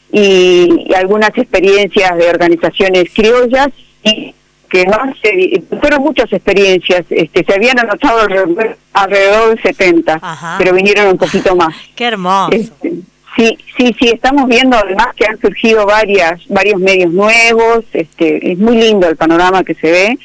y, y algunas experiencias de organizaciones criollas y que más se, fueron muchas experiencias, este, se habían anotado alrededor, alrededor de setenta. Ajá. Pero vinieron un poquito más. Qué hermoso. Este, sí, sí, sí, estamos viendo además que han surgido varias, varios medios nuevos, este, es muy lindo el panorama que se ve.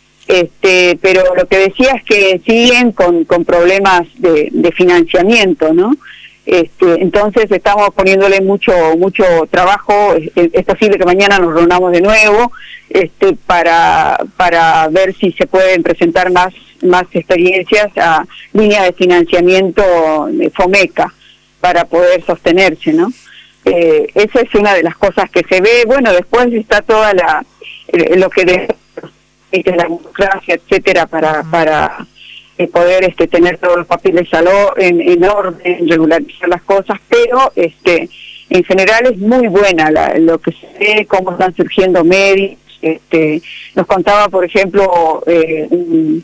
Este, pero lo que decía es que siguen con, con problemas de, de financiamiento, ¿no? Este, entonces estamos poniéndole mucho mucho trabajo. Es, es posible que mañana nos reunamos de nuevo, este, para para ver si se pueden presentar más más experiencias a líneas de financiamiento de FOMECA para poder sostenerse, ¿no? Eh, esa es una de las cosas que se ve. Bueno, después está toda la eh, lo que de de la burocracia, etcétera, para para eh, poder este tener todos los papeles en, en orden, regularizar las cosas, pero este en general es muy buena la, lo que se ve, cómo están surgiendo medios. Este, nos contaba, por ejemplo, eh, un,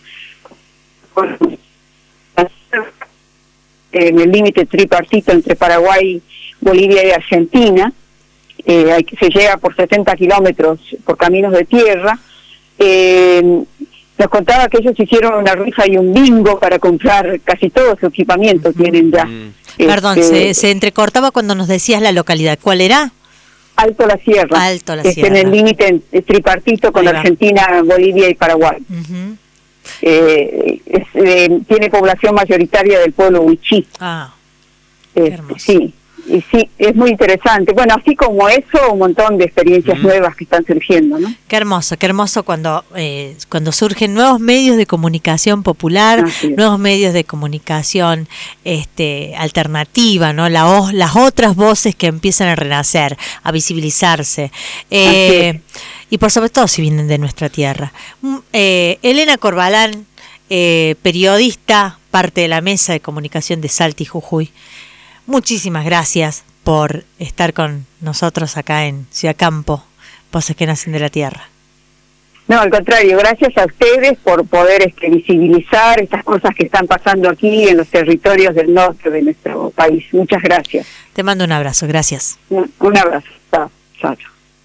en el límite tripartito entre Paraguay, Bolivia y Argentina, eh, hay, se llega por setenta kilómetros por caminos de tierra. Eh, nos contaba que ellos hicieron una rifa y un bingo para comprar casi todo su equipamiento, uh-huh. tienen ya. Este, Perdón, se, se entrecortaba cuando nos decías la localidad. ¿Cuál era? Alto la Sierra. Alto la es Sierra. En el límite tripartito con Argentina, Bolivia y Paraguay. Uh-huh. eh, es, eh, tiene población mayoritaria del pueblo Huichí. Ah, qué hermoso. Sí. Y sí, es muy interesante. Bueno, así como eso, un montón de experiencias mm. nuevas que están surgiendo, ¿no? Qué hermoso, qué hermoso cuando eh, cuando surgen nuevos medios de comunicación popular, nuevos medios de comunicación este alternativa, ¿no? La, las otras voces que empiezan a renacer, a visibilizarse. Eh, y por sobre todo si vienen de nuestra tierra. Eh, Elena Corbalán, eh, periodista, parte de la mesa de comunicación de Salta y Jujuy. muchísimas gracias por estar con nosotros acá en Ciudad Campo, Voces que Nacen de la Tierra. No, al contrario, gracias a ustedes por poder este, visibilizar estas cosas que están pasando aquí en los territorios del norte de nuestro país. Muchas gracias. Te mando un abrazo, gracias. Un, un abrazo. Chao, chao.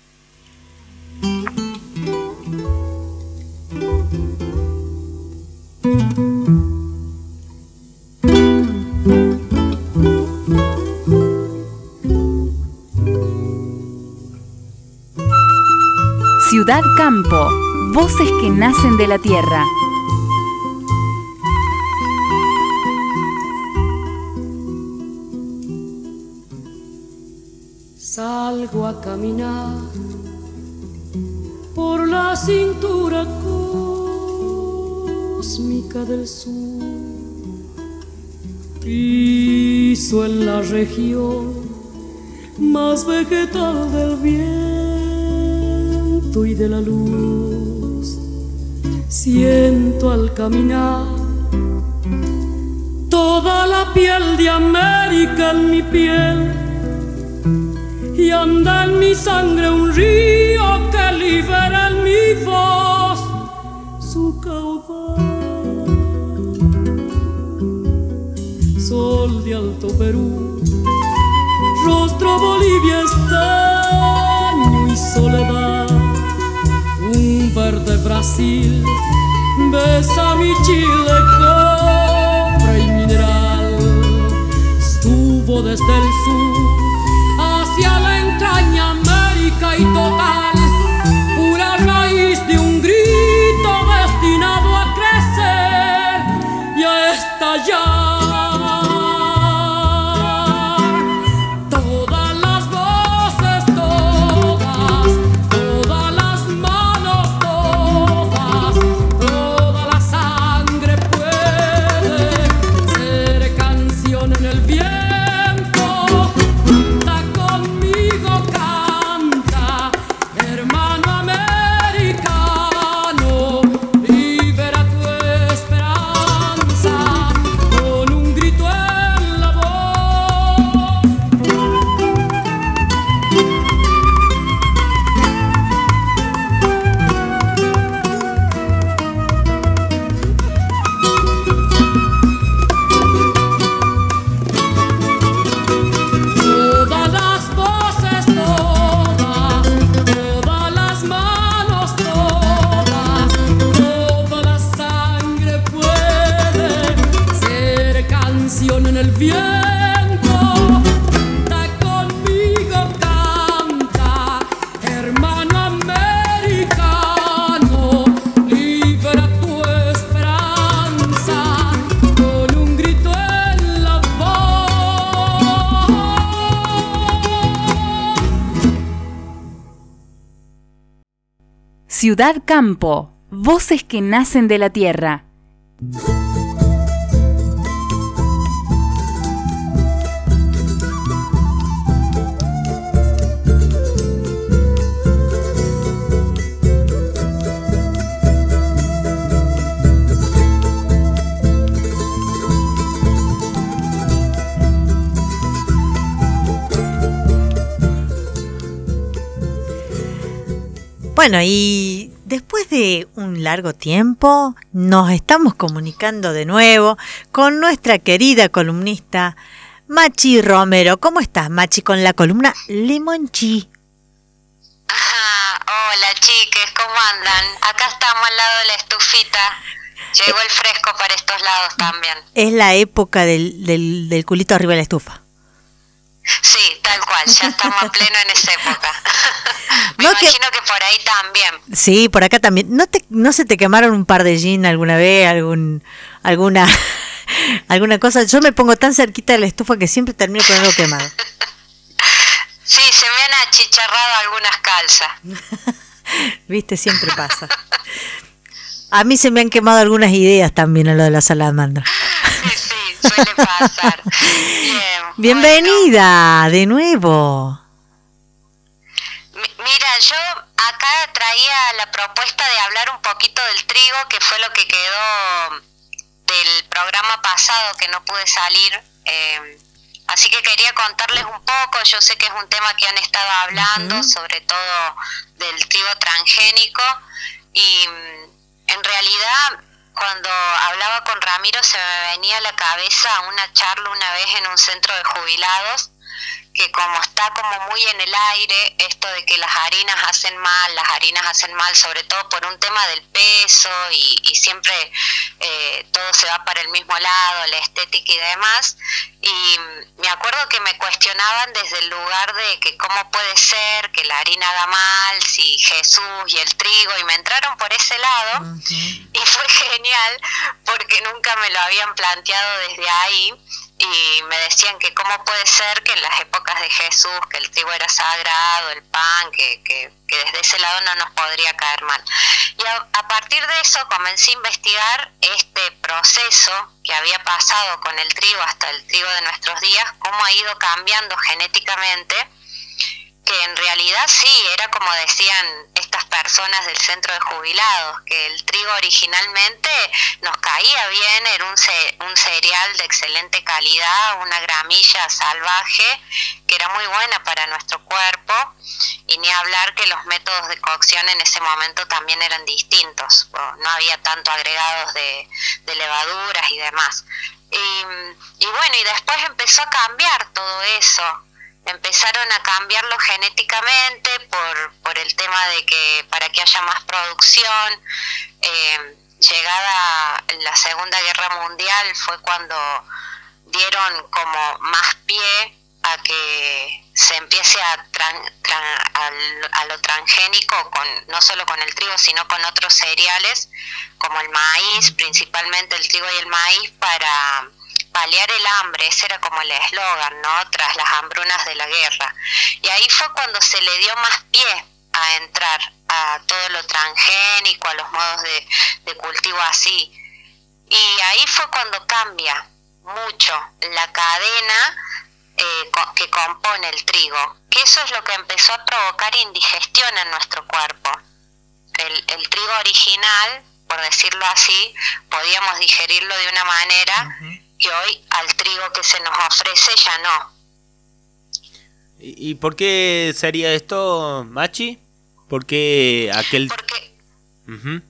Ciudad Campo, voces que nacen de la tierra. Salgo a caminar por la cintura cósmica del sur, piso en la región más vegetal del viento y de la luz. Siento al caminar toda la piel de América en mi piel, y anda en mi sangre un río que libera en mi voz su caudal. Sol de Alto Perú, rostro Bolivia, estaño y soledad. Un verde Brasil besa mi Chile, cobre y mineral. Estuvo desde el sur hacia la entraña América y total, pura raíz de un grito destinado a crecer y a estallar. Todas las voces, todas, todas las manos, todas, toda la sangre puede ser canción en el viento. Ciudad Campo, voces que nacen de la tierra. Bueno, y después de un largo tiempo nos estamos comunicando de nuevo con nuestra querida columnista Machi Romero. ¿Cómo estás, Machi, con la columna Limonchi? Ajá, hola chiques, ¿cómo andan? Acá estamos al lado de la estufita. Llegó el fresco para estos lados también. Es la época del, del, del culito arriba de la estufa. Sí, tal cual, ya estamos a pleno en esa época. Me no imagino que... que por ahí también. Sí, por acá también. ¿No te, no se te quemaron un par de jeans alguna vez, algún, alguna, alguna cosa? Yo me pongo tan cerquita de la estufa que siempre termino con algo quemado. Sí, se me han achicharrado algunas calzas. Viste, siempre pasa. A mí se me han quemado algunas ideas también a lo de la salamandra. Sí, sí, suele pasar. Bien. Bienvenida bueno. de nuevo. Mira, yo acá traía la propuesta de hablar un poquito del trigo, que fue lo que quedó del programa pasado, que no pude salir. Eh, Así que quería contarles un poco, yo sé que es un tema que han estado hablando, uh-huh. sobre todo del trigo transgénico, y en realidad cuando hablaba con Ramiro se me venía a la cabeza una charla una vez en un centro de jubilados, que como está como muy en el aire esto de que las harinas hacen mal, las harinas hacen mal sobre todo por un tema del peso y, y siempre eh, todo se va para el mismo lado, la estética y demás, y me acuerdo que me cuestionaban desde el lugar de que cómo puede ser que la harina haga mal, si Jesús y el trigo, y me entraron por ese lado, uh-huh. y fue genial porque nunca me lo habían planteado desde ahí. Y me decían que cómo puede ser que en las épocas de Jesús, que el trigo era sagrado, el pan, que, que, que desde ese lado no nos podría caer mal. Y a, a partir de eso comencé a investigar este proceso que había pasado con el trigo hasta el trigo de nuestros días, cómo ha ido cambiando genéticamente, que en realidad sí, era como decían estas personas del centro de jubilados, que el trigo originalmente nos caía bien, era un, ce- un cereal de excelente calidad, una gramilla salvaje, que era muy buena para nuestro cuerpo, y ni hablar que los métodos de cocción en ese momento también eran distintos, no había tanto agregados de, de levaduras y demás. Y, y bueno, y después empezó a cambiar todo eso. Empezaron a cambiarlo genéticamente por, por el tema de que para que haya más producción. Eh, llegada la Segunda Guerra Mundial fue cuando dieron como más pie a que se empiece a, tran, tran, a, a lo transgénico, con, no solo con el trigo, sino con otros cereales, como el maíz, principalmente el trigo y el maíz, para paliar el hambre. Ese era como el eslogan, ¿no? Tras las hambrunas de la guerra. Y ahí fue cuando se le dio más pie a entrar a todo lo transgénico, a los modos de, de cultivo así. Y ahí fue cuando cambia mucho la cadena eh, co- que compone el trigo, que eso es lo que empezó a provocar indigestión en nuestro cuerpo. El, el trigo original, por decirlo así, podíamos digerirlo de una manera uh-huh. que hoy al trigo que se nos ofrece ya no. ¿Y por qué sería esto, Machi? ¿Por qué aquel...? Porque, uh-huh.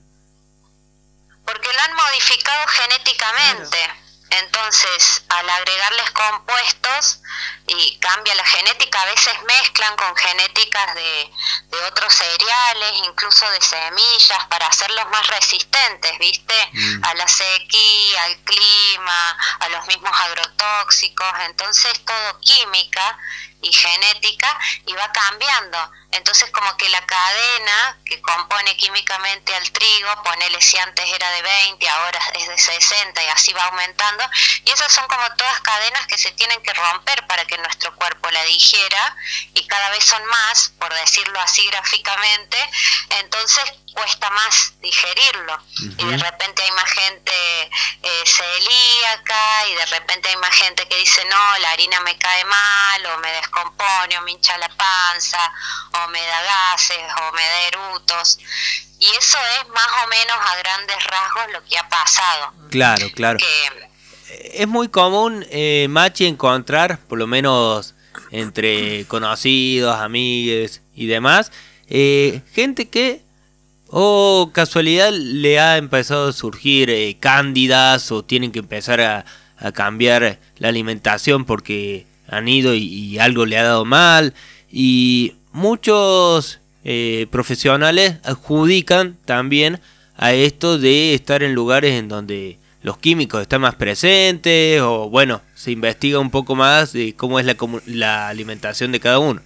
porque lo han modificado genéticamente. Claro. Entonces, al agregarles compuestos y cambia la genética, a veces mezclan con genéticas de, de otros cereales, incluso de semillas, para hacerlos más resistentes, ¿viste? Mm. A la sequía, al clima, a los mismos agrotóxicos. Entonces, todo química y genética, y va cambiando. Entonces como que la cadena que compone químicamente al trigo, ponele si antes era de veinte, ahora es de sesenta y así va aumentando, y esas son como todas cadenas que se tienen que romper para que nuestro cuerpo la digiera, y cada vez son más, por decirlo así gráficamente, entonces cuesta más digerirlo. Uh-huh. Y de repente hay más gente eh, celíaca, y de repente hay más gente que dice no, la harina me cae mal, o me descompone, o me hincha la panza, o me da gases, o me da erutos. Y eso es más o menos a grandes rasgos lo que ha pasado. Claro, claro. Que, es muy común, eh, Machi, encontrar, por lo menos entre conocidos, amigues y demás, eh, gente que o oh, casualidad le ha empezado a surgir eh, cándidas, o tienen que empezar a, a cambiar la alimentación porque han ido y, y algo le ha dado mal, y muchos eh, profesionales adjudican también a esto de estar en lugares en donde los químicos están más presentes, o bueno, se investiga un poco más de cómo es la, la alimentación de cada uno.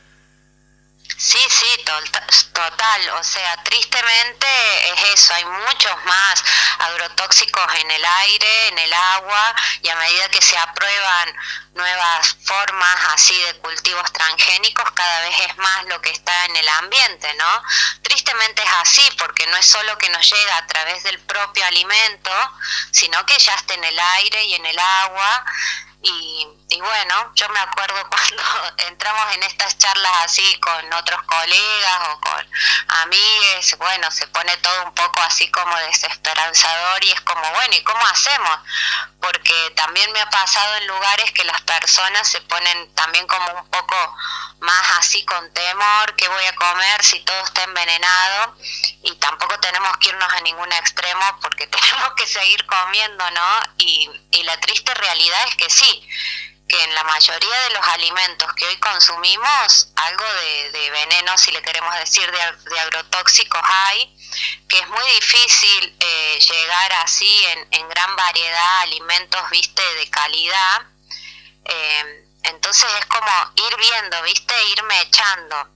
Sí, sí, total, o sea, tristemente es eso, hay muchos más agrotóxicos en el aire, en el agua, y a medida que se aprueban nuevas formas así de cultivos transgénicos, cada vez es más lo que está en el ambiente, ¿no? Tristemente es así, porque no es solo que nos llega a través del propio alimento, sino que ya está en el aire y en el agua. Y, y bueno, yo me acuerdo cuando entramos en estas charlas así con otros colegas o con amigues, bueno, se pone todo un poco así como desesperanzador, y es como, bueno, ¿y cómo hacemos? porque también me ha pasado en lugares que las personas se ponen también como un poco más así con temor, ¿qué voy a comer si todo está envenenado? Y tampoco tenemos que irnos a ningún extremo porque tenemos que seguir comiendo, ¿no? Y, y la triste realidad es que sí, que en la mayoría de los alimentos que hoy consumimos, algo de, de veneno, si le queremos decir, de, de agrotóxicos hay, que es muy difícil eh, llegar así en, en gran variedad a alimentos, viste, de calidad. Eh, entonces es como ir viendo, viste, irme echando.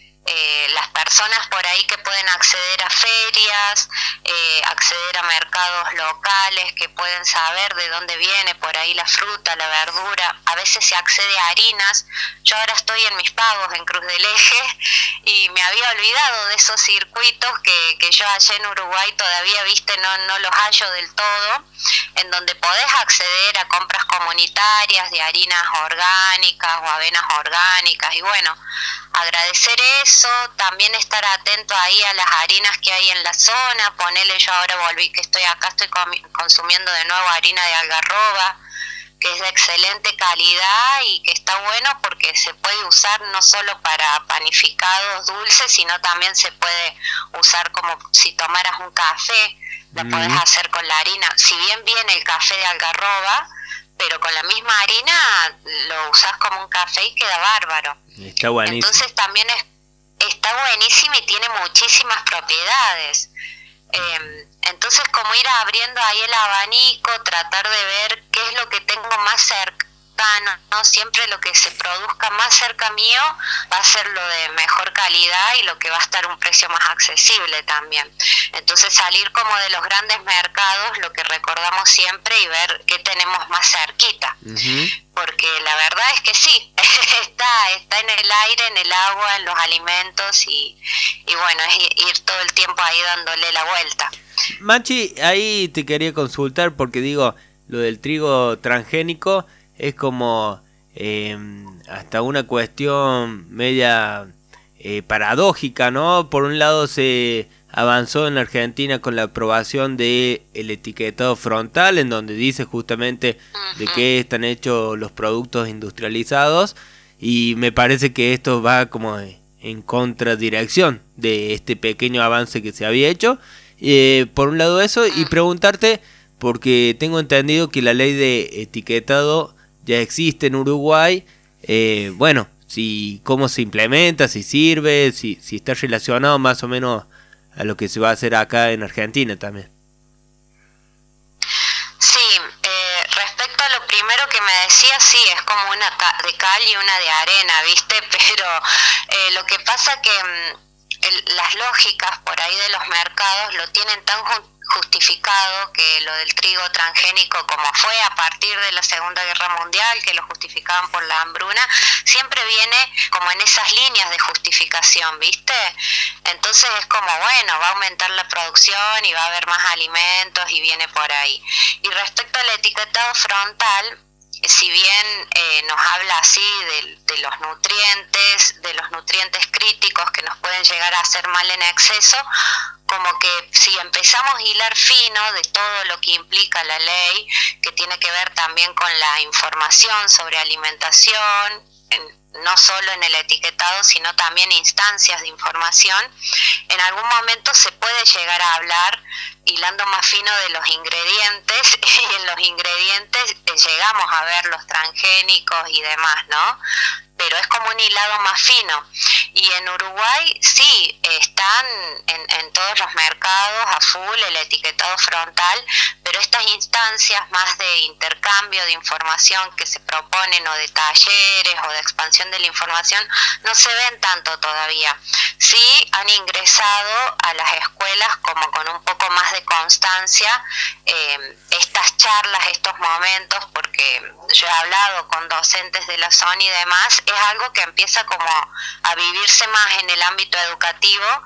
Eh, las personas por ahí que pueden acceder a ferias, eh, acceder a mercados locales, que pueden saber de dónde viene por ahí la fruta, la verdura, a veces se accede a harinas. Yo ahora estoy en mis pagos en Cruz del Eje y me había olvidado de esos circuitos que, que yo allá en Uruguay todavía, viste, no, no los hallo del todo, en donde podés acceder a compras comunitarias de harinas orgánicas o avenas orgánicas. Y bueno, agradecer eso, también estar atento ahí a las harinas que hay en la zona. Ponele, yo ahora volví, que estoy acá, estoy comi- consumiendo de nuevo harina de algarroba, que es de excelente calidad y que está bueno porque se puede usar no solo para panificados dulces, sino también se puede usar como si tomaras un café, la mm. podés hacer con la harina. Si bien viene el café de algarroba, pero con la misma harina lo usás como un café y queda bárbaro. Está buenísimo. Entonces también es, está buenísimo y tiene muchísimas propiedades. Eh, entonces como ir abriendo ahí el abanico, tratar de ver qué es lo que tengo más cercano, ¿no? Siempre lo que se produzca más cerca mío va a ser lo de mejor calidad y lo que va a estar a un precio más accesible también. Entonces salir como de los grandes mercados, lo que recordamos siempre, y ver qué tenemos más cerquita. Uh-huh. Porque la verdad es que sí, está, está en el aire, en el agua, en los alimentos y, y bueno, es ir todo el tiempo ahí dándole la vuelta. Machi, ahí te quería consultar porque digo, lo del trigo transgénico es como eh, hasta una cuestión media eh, paradójica, ¿no? Por un lado se avanzó en la Argentina con la aprobación del etiquetado frontal, en donde dice justamente uh-huh. de qué están hechos los productos industrializados, y me parece que esto va como en contradirección de este pequeño avance que se había hecho. Eh, por un lado eso, y preguntarte, porque tengo entendido que la ley de etiquetado ya existe en Uruguay, eh, bueno, si cómo se implementa, si sirve, si, si está relacionado más o menos a lo que se va a hacer acá en Argentina también. Sí, eh, respecto a lo primero que me decías, sí, es como una de cal y una de arena, ¿viste? Pero eh, lo que pasa que el, las lógicas por ahí de los mercados lo tienen tan justificado, que lo del trigo transgénico, como fue a partir de la Segunda Guerra Mundial, que lo justificaban por la hambruna, siempre viene como en esas líneas de justificación, ¿viste? Entonces es como, bueno, va a aumentar la producción y va a haber más alimentos y viene por ahí. Y respecto al etiquetado frontal, si bien eh, nos habla así de, de los nutrientes, de los nutrientes críticos que nos pueden llegar a hacer mal en exceso, como que si empezamos a hilar fino de todo lo que implica la ley, que tiene que ver también con la información sobre alimentación, en, no solo en el etiquetado, sino también instancias de información, en algún momento se puede llegar a hablar hilando más fino de los ingredientes, y en los ingredientes llegamos a ver los transgénicos y demás, ¿no? Pero es como un hilado más fino. Y en Uruguay sí, están en, en todos los mercados a full el etiquetado frontal, pero estas instancias más de intercambio de información que se proponen, o de talleres o de expansión de la información, no se ven tanto todavía. Sí han ingresado a las escuelas como con un poco más de constancia eh, estas charlas, estos momentos, porque yo he hablado con docentes de la zona y demás, es algo que empieza como a vivirse más en el ámbito educativo,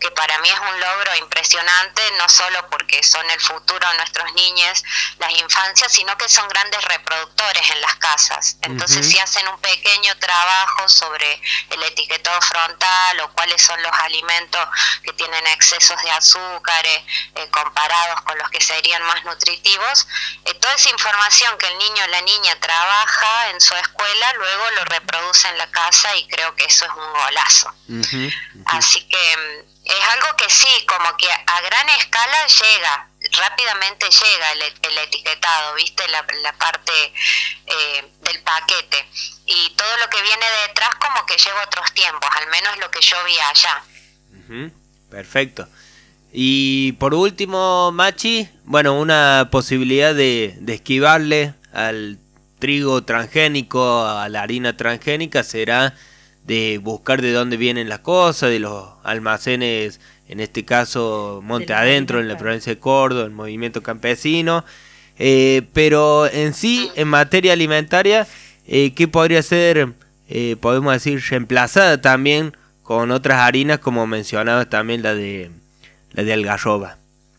que para mí es un logro impresionante, no solo porque son el futuro de nuestros niños, las infancias, sino que son grandes reproductores en las casas. Entonces, uh-huh. si hacen un pequeño trabajo sobre el etiquetado frontal o cuáles son los alimentos que tienen excesos de azúcares eh, comparados con los que serían más nutritivos, eh, toda esa información que el niño o la niña trabaja en su escuela, luego lo reproduce en la casa, y creo que eso es un golazo. Uh-huh, uh-huh. Así que es algo que sí, como que a gran escala llega, rápidamente llega el, el etiquetado, ¿viste? La, la parte eh, del paquete. Y todo lo que viene detrás como que lleva otros tiempos, al menos lo que yo vi allá. Uh-huh. Perfecto. Y por último, Machi, bueno, una posibilidad de, de esquivarle al trigo transgénico, a la harina transgénica, será de buscar de dónde vienen las cosas, de los almacenes, en este caso Monte Adentro, en la provincia de Córdoba, el movimiento campesino, eh, pero en sí, en materia alimentaria, eh, ¿qué podría ser, eh, podemos decir, reemplazada también con otras harinas, como mencionabas también la de la de algarroba?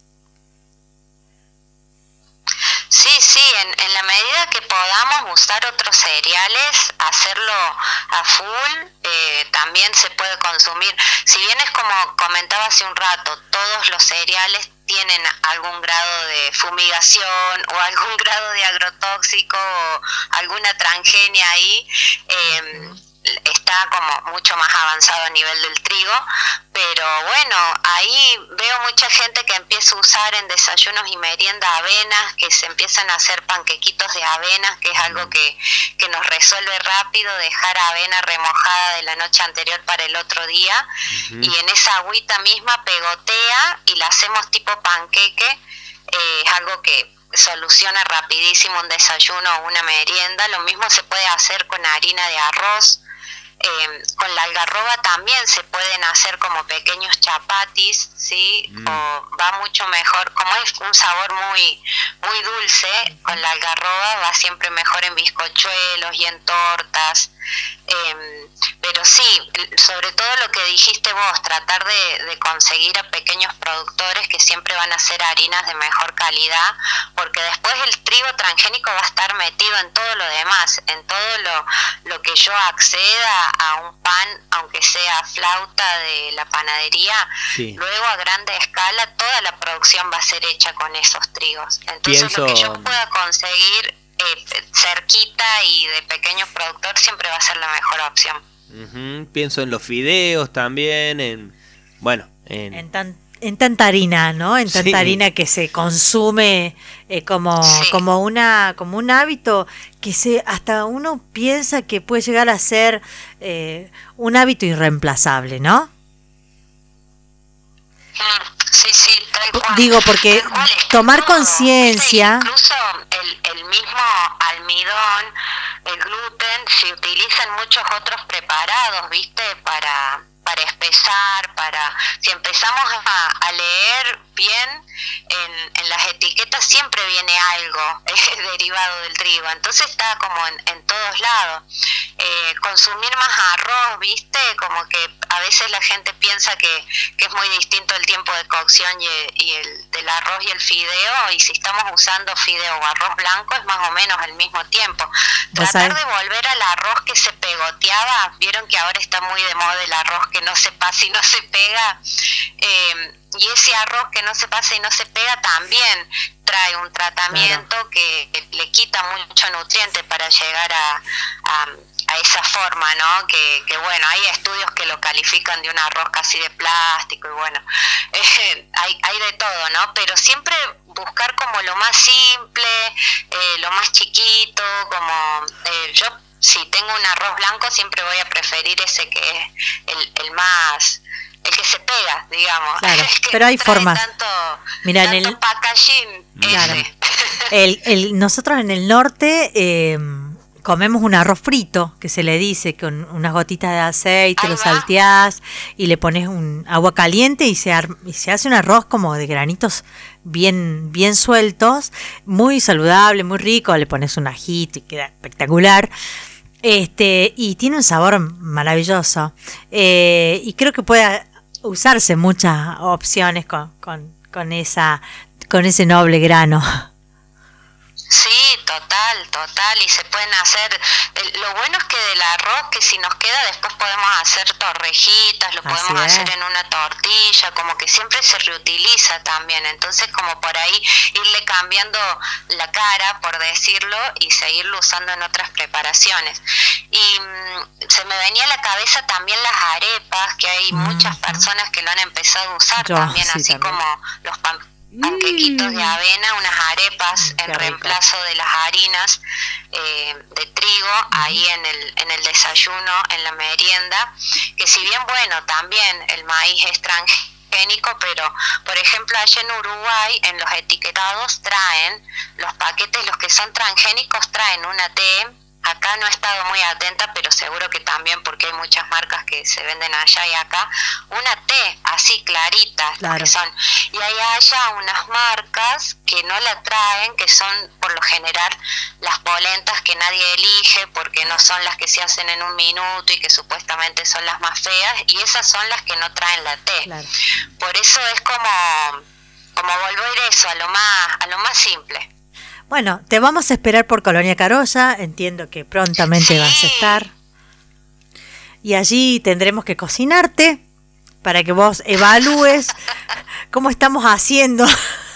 Sí, sí, en, en la medida que podamos usar otros cereales, hacerlo a full, eh, también se puede consumir. Si bien es como comentaba hace un rato, todos los cereales tienen algún grado de fumigación o algún grado de agrotóxico o alguna transgenia ahí, eh, está como mucho más avanzado a nivel del trigo, pero bueno, ahí veo mucha gente que empieza a usar en desayunos y merienda avenas, que se empiezan a hacer panquequitos de avenas, que es algo que, que nos resuelve rápido, dejar avena remojada de la noche anterior para el otro día, uh-huh. y en esa agüita misma pegotea y la hacemos tipo panqueque, eh, es algo que soluciona rapidísimo un desayuno o una merienda. Lo mismo se puede hacer con harina de arroz. Eh, con la algarroba también se pueden hacer como pequeños chapatis, ¿sí? Mm. O va mucho mejor, como es un sabor muy muy dulce, con la algarroba va siempre mejor en bizcochuelos y en tortas. Eh, pero sí, sobre todo lo que dijiste vos, tratar de, de conseguir a pequeños productores que siempre van a ser harinas de mejor calidad, porque después el trigo transgénico va a estar metido en todo lo demás, en todo lo, lo que yo acceda a un pan, aunque sea flauta de la panadería, sí. Luego a grande escala toda la producción va a ser hecha con esos trigos. Entonces Pienso... lo que yo pueda conseguir Eh, cerquita y de pequeños productores siempre va a ser la mejor opción. Uh-huh. Pienso en los fideos también, en bueno, en, en, tan, en tanta harina, ¿no? En tanta sí. harina que se consume eh, como sí. como una como un hábito que se hasta uno piensa que puede llegar a ser eh, un hábito irreemplazable, ¿no? Sí, sí, tal cual. Digo, porque tomar conciencia... Incluso el, el mismo almidón, el gluten, se utilizan muchos otros preparados, ¿viste? Para, para espesar, para... Si empezamos a, a leer bien, en, en las etiquetas siempre viene algo eh, derivado del trigo, entonces está como en, en todos lados. Eh, consumir más arroz, ¿viste? Como que a veces la gente piensa que, que es muy distinto el tiempo de cocción y, y el del arroz y el fideo, y si estamos usando fideo o arroz blanco es más o menos al mismo tiempo. Tratar de volver al arroz que se pegoteaba, vieron que ahora está muy de moda el arroz que no se pasa y no se pega, eh, y ese arroz que no se pasa y no se pega también trae un tratamiento claro. que, que le quita mucho nutriente para llegar a, a, a esa forma, ¿no? Que, que bueno, hay estudios que lo califican de un arroz casi de plástico y bueno, eh, hay, hay de todo, ¿no? Pero siempre buscar como lo más simple, eh, lo más chiquito, como eh, yo si tengo un arroz blanco siempre voy a preferir ese que es el, el más... el que se pega, digamos. Claro, que pero hay formas. Tanto, Mira, tanto en el packaging claro. ese. El, el, nosotros en el norte eh, comemos un arroz frito, que se le dice, con unas gotitas de aceite, Ahí lo va. salteás y le pones un agua caliente y se, ar, y se hace un arroz como de granitos bien, bien sueltos, muy saludable, muy rico, le pones un ajito y queda espectacular. Este, y tiene un sabor maravilloso. Eh, y creo que puede usarse muchas opciones con, con, con, esa, con ese noble grano. Sí, total, total, y se pueden hacer, lo bueno es que del arroz, que si nos queda después podemos hacer torrejitas, lo Así podemos es. hacer en una tortilla, como que siempre se reutiliza también, entonces como por ahí irle cambiando la cara, por decirlo, y seguirlo usando en otras preparaciones. Y mmm, se me venía a la cabeza también las arepas, que hay mm, muchas personas que lo han empezado a usar. Yo, también, sí, así también. Como los pan panquequitos de avena, unas arepas en rico. Reemplazo de las harinas eh, de trigo, uh-huh. ahí en el, en el desayuno, en la merienda, que si bien, bueno, también el maíz es transgénico, pero, por ejemplo, allá en Uruguay, en los etiquetados traen, los paquetes, los que son transgénicos, traen una T. Acá no he estado muy atenta, pero seguro que también, porque hay muchas marcas que se venden allá y acá, una T, así clarita, claro. que son. Y hay allá unas marcas que no la traen, que son por lo general las polentas que nadie elige, porque no son las que se hacen en un minuto y que supuestamente son las más feas, y esas son las que no traen la T. Claro. Por eso es como, como volver eso a lo más, a lo más simple. Bueno, te vamos a esperar por Colonia Carolla, entiendo que prontamente sí. vas a estar. Y allí tendremos que cocinarte para que vos evalúes cómo estamos haciendo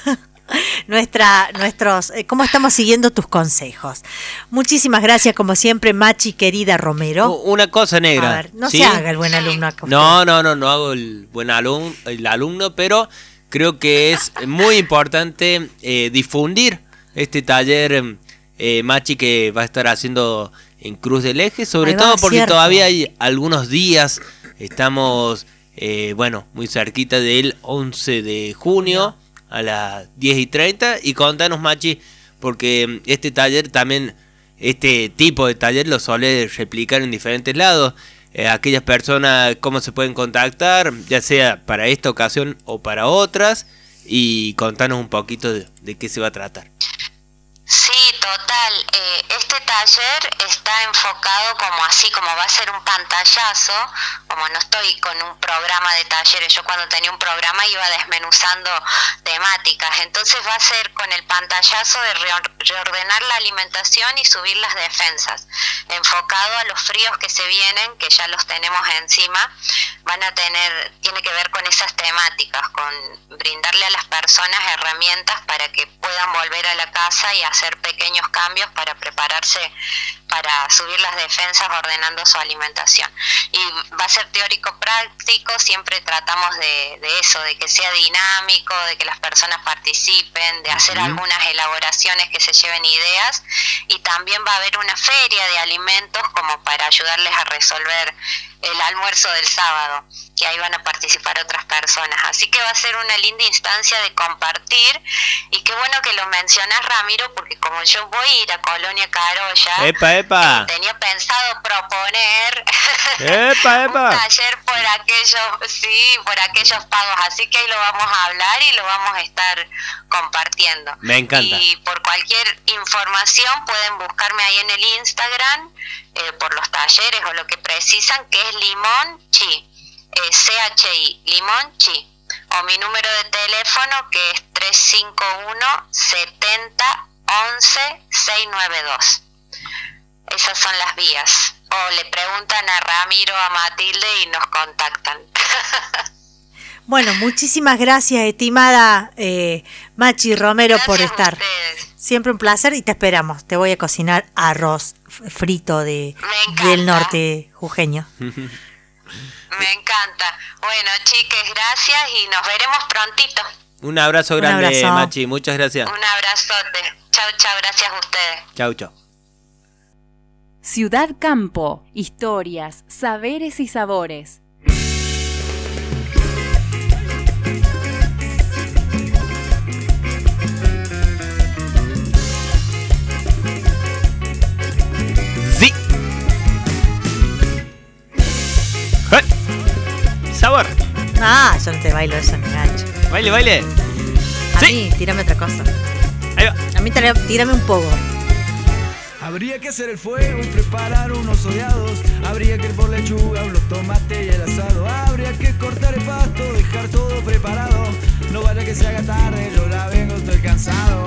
nuestra, nuestros, cómo estamos siguiendo tus consejos. Muchísimas gracias, como siempre, Machi querida Romero. Una cosa negra. A ver, no ¿sí? se haga el buen alumno acá. No, no, no, no hago el buen alumno, el alumno, pero creo que es muy importante eh, difundir este taller, eh, Machi, que va a estar haciendo en Cruz del Eje, sobre todo porque cierto. Todavía hay algunos días, estamos, eh, bueno, muy cerquita del once de junio a las diez y treinta, y contanos, Machi, porque este taller también, este tipo de taller lo suele replicar en diferentes lados, eh, aquellas personas, cómo se pueden contactar, ya sea para esta ocasión o para otras, y contanos un poquito de, de qué se va a tratar. Sí, total. Eh, este taller está enfocado como así, como va a ser un pantallazo, como no estoy con un programa de talleres, yo cuando tenía un programa iba desmenuzando temáticas, entonces va a ser con el pantallazo de reordenar la alimentación y subir las defensas, enfocado a los fríos que se vienen, que ya los tenemos encima, van a tener, tiene que ver con esas temáticas, con brindarle a las personas herramientas para que puedan volver a la casa y hacer pequeños cambios para prepararse para subir las defensas ordenando su alimentación. Y va a ser teórico-práctico, siempre tratamos de, de eso, de que sea dinámico, de que las personas participen, de hacer uh-huh. algunas elaboraciones que se lleven ideas, y también va a haber una feria de alimentos como para ayudarles a resolver el almuerzo del sábado, que ahí van a participar otras personas. Así que va a ser una linda instancia de compartir, y qué bueno que lo mencionas, Ramiro, porque como yo voy a ir a Colonia Carolla, epa, epa. Eh, tenía pensado proponer epa, epa. un taller por aquellos, sí, por aquellos pagos, así que ahí lo vamos a hablar y lo vamos a estar compartiendo. Me encanta. Y por cualquier información pueden buscarme ahí en el Instagram, eh, por los talleres o lo que precisan, que es Limón Chi, eh, C H I, Limón Chi, o mi número de teléfono, que es tres cinco uno, setenta, once, seiscientos noventa y dos. Esas son las vías. O le preguntan a Ramiro, a Matilde, y nos contactan. Bueno, muchísimas gracias, estimada eh, Machi Romero, gracias por estar. Siempre un placer, y te esperamos. Te voy a cocinar arroz frito de del norte jujeño. Me encanta. Bueno, chiques, gracias y nos veremos prontito. Un abrazo grande, un abrazo. Machi, muchas gracias. Un abrazote. Chau, chau, gracias a ustedes. Chau, chau. Ciudad Campo, historias, saberes y sabores. Sí. Sabor. Ah, yo no te bailo eso en el gancho. Baile, baile. A sí. mí, tírame otra cosa. Ahí va. A mí tírame un poco. Habría que hacer el fuego y preparar unos odiados. Habría que ir por lechuga, los tomates y el asado. Habría que cortar el pasto todo preparado. No vaya que se haga tarde, yo la vengo, estoy cansado.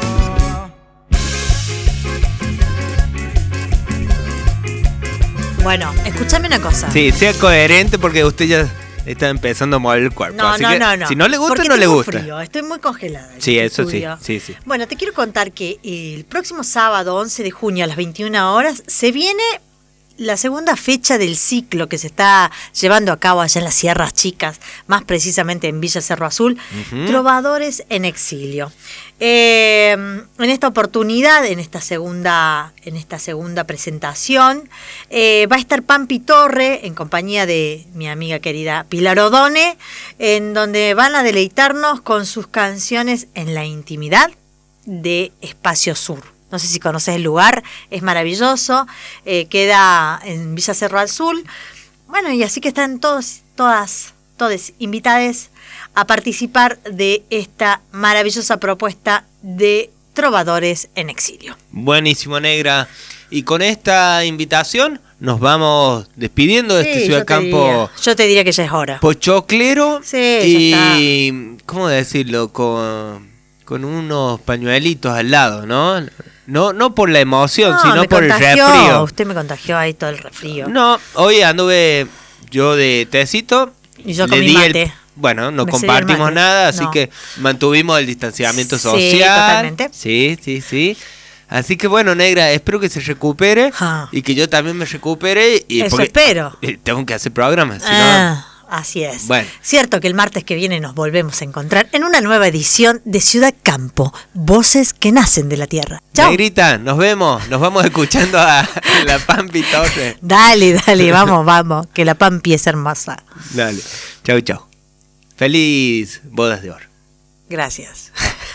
Bueno, escúchame una cosa. Sí, sea coherente porque usted ya está empezando a mover el cuerpo. No, así no, que no, no. si no le gusta, Porque no le tengo gusta. Frío, estoy muy congelada. en Sí, este eso sí, estudio. sí, sí. Bueno, te quiero contar que el próximo sábado, once de junio, a las veintiuna horas, se viene la segunda fecha del ciclo que se está llevando a cabo allá en las Sierras Chicas, más precisamente en Villa Cerro Azul, Ujú. Trovadores en Exilio. Eh, en esta oportunidad, en esta segunda, en esta segunda presentación, eh, va a estar Pampi Torre en compañía de mi amiga querida Pilar Odone, en donde van a deleitarnos con sus canciones en la intimidad de Espacio Sur. No sé si conoces el lugar, es maravilloso, eh, queda en Villa Cerro Azul. Bueno, y así que están todos, todas, todes invitadas a participar de esta maravillosa propuesta de Trovadores en Exilio. Buenísimo, negra. Y con esta invitación nos vamos despidiendo de Sí, este Ciudad yo te Campo diría- yo te diría que ya es hora. pochoclero. Sí, ya y, ¿cómo decirlo? Con, con unos pañuelitos al lado, ¿no? No, no por la emoción, No, sino me por el contagió, resfrío. Usted me contagió ahí todo el resfrío. No, hoy anduve yo de tecito. Y yo le con mi di el- mate. bueno, no Me compartimos cedí el mate. nada, así No. que mantuvimos el distanciamiento Sí, social. totalmente. Sí, sí, sí. Así que bueno, negra, espero que se recupere y que yo también me recupere. Y Eso porque, espero. eh, Tengo que hacer programas, si Ah, así es. no... Bueno, Cierto que el martes que viene nos volvemos a encontrar en una nueva edición de Ciudad Campo, voces que nacen de la tierra. Chao. negrita, nos vemos, nos vamos escuchando a la Pampi Torre. Dale, dale, vamos, vamos, que la Pampi es hermosa. Dale, chau, chau. Feliz bodas de oro. Gracias.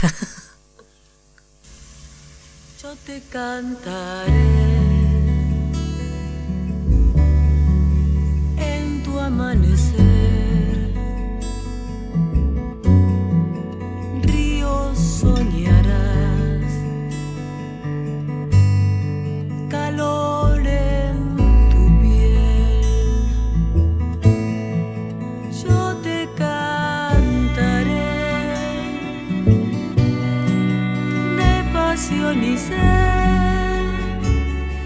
Yo te cantaré en tu amanecer, río soñarás, calor en tu piel. Yo te cantaré de pasión y sed,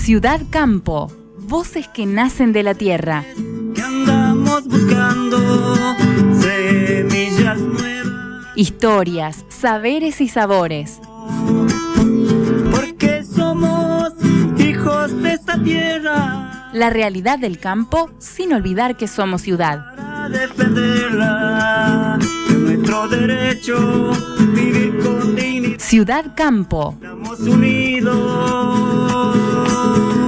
Ciudad Campo, voces que nacen de la tierra. Que andamos buscando semillas nuevas. Historias, saberes y sabores. Porque somos hijos de esta tierra. La realidad del campo sin olvidar que somos ciudad. Para defenderla, nuestro derecho, vivir con dignidad. Ciudad Campo. Estamos unidos.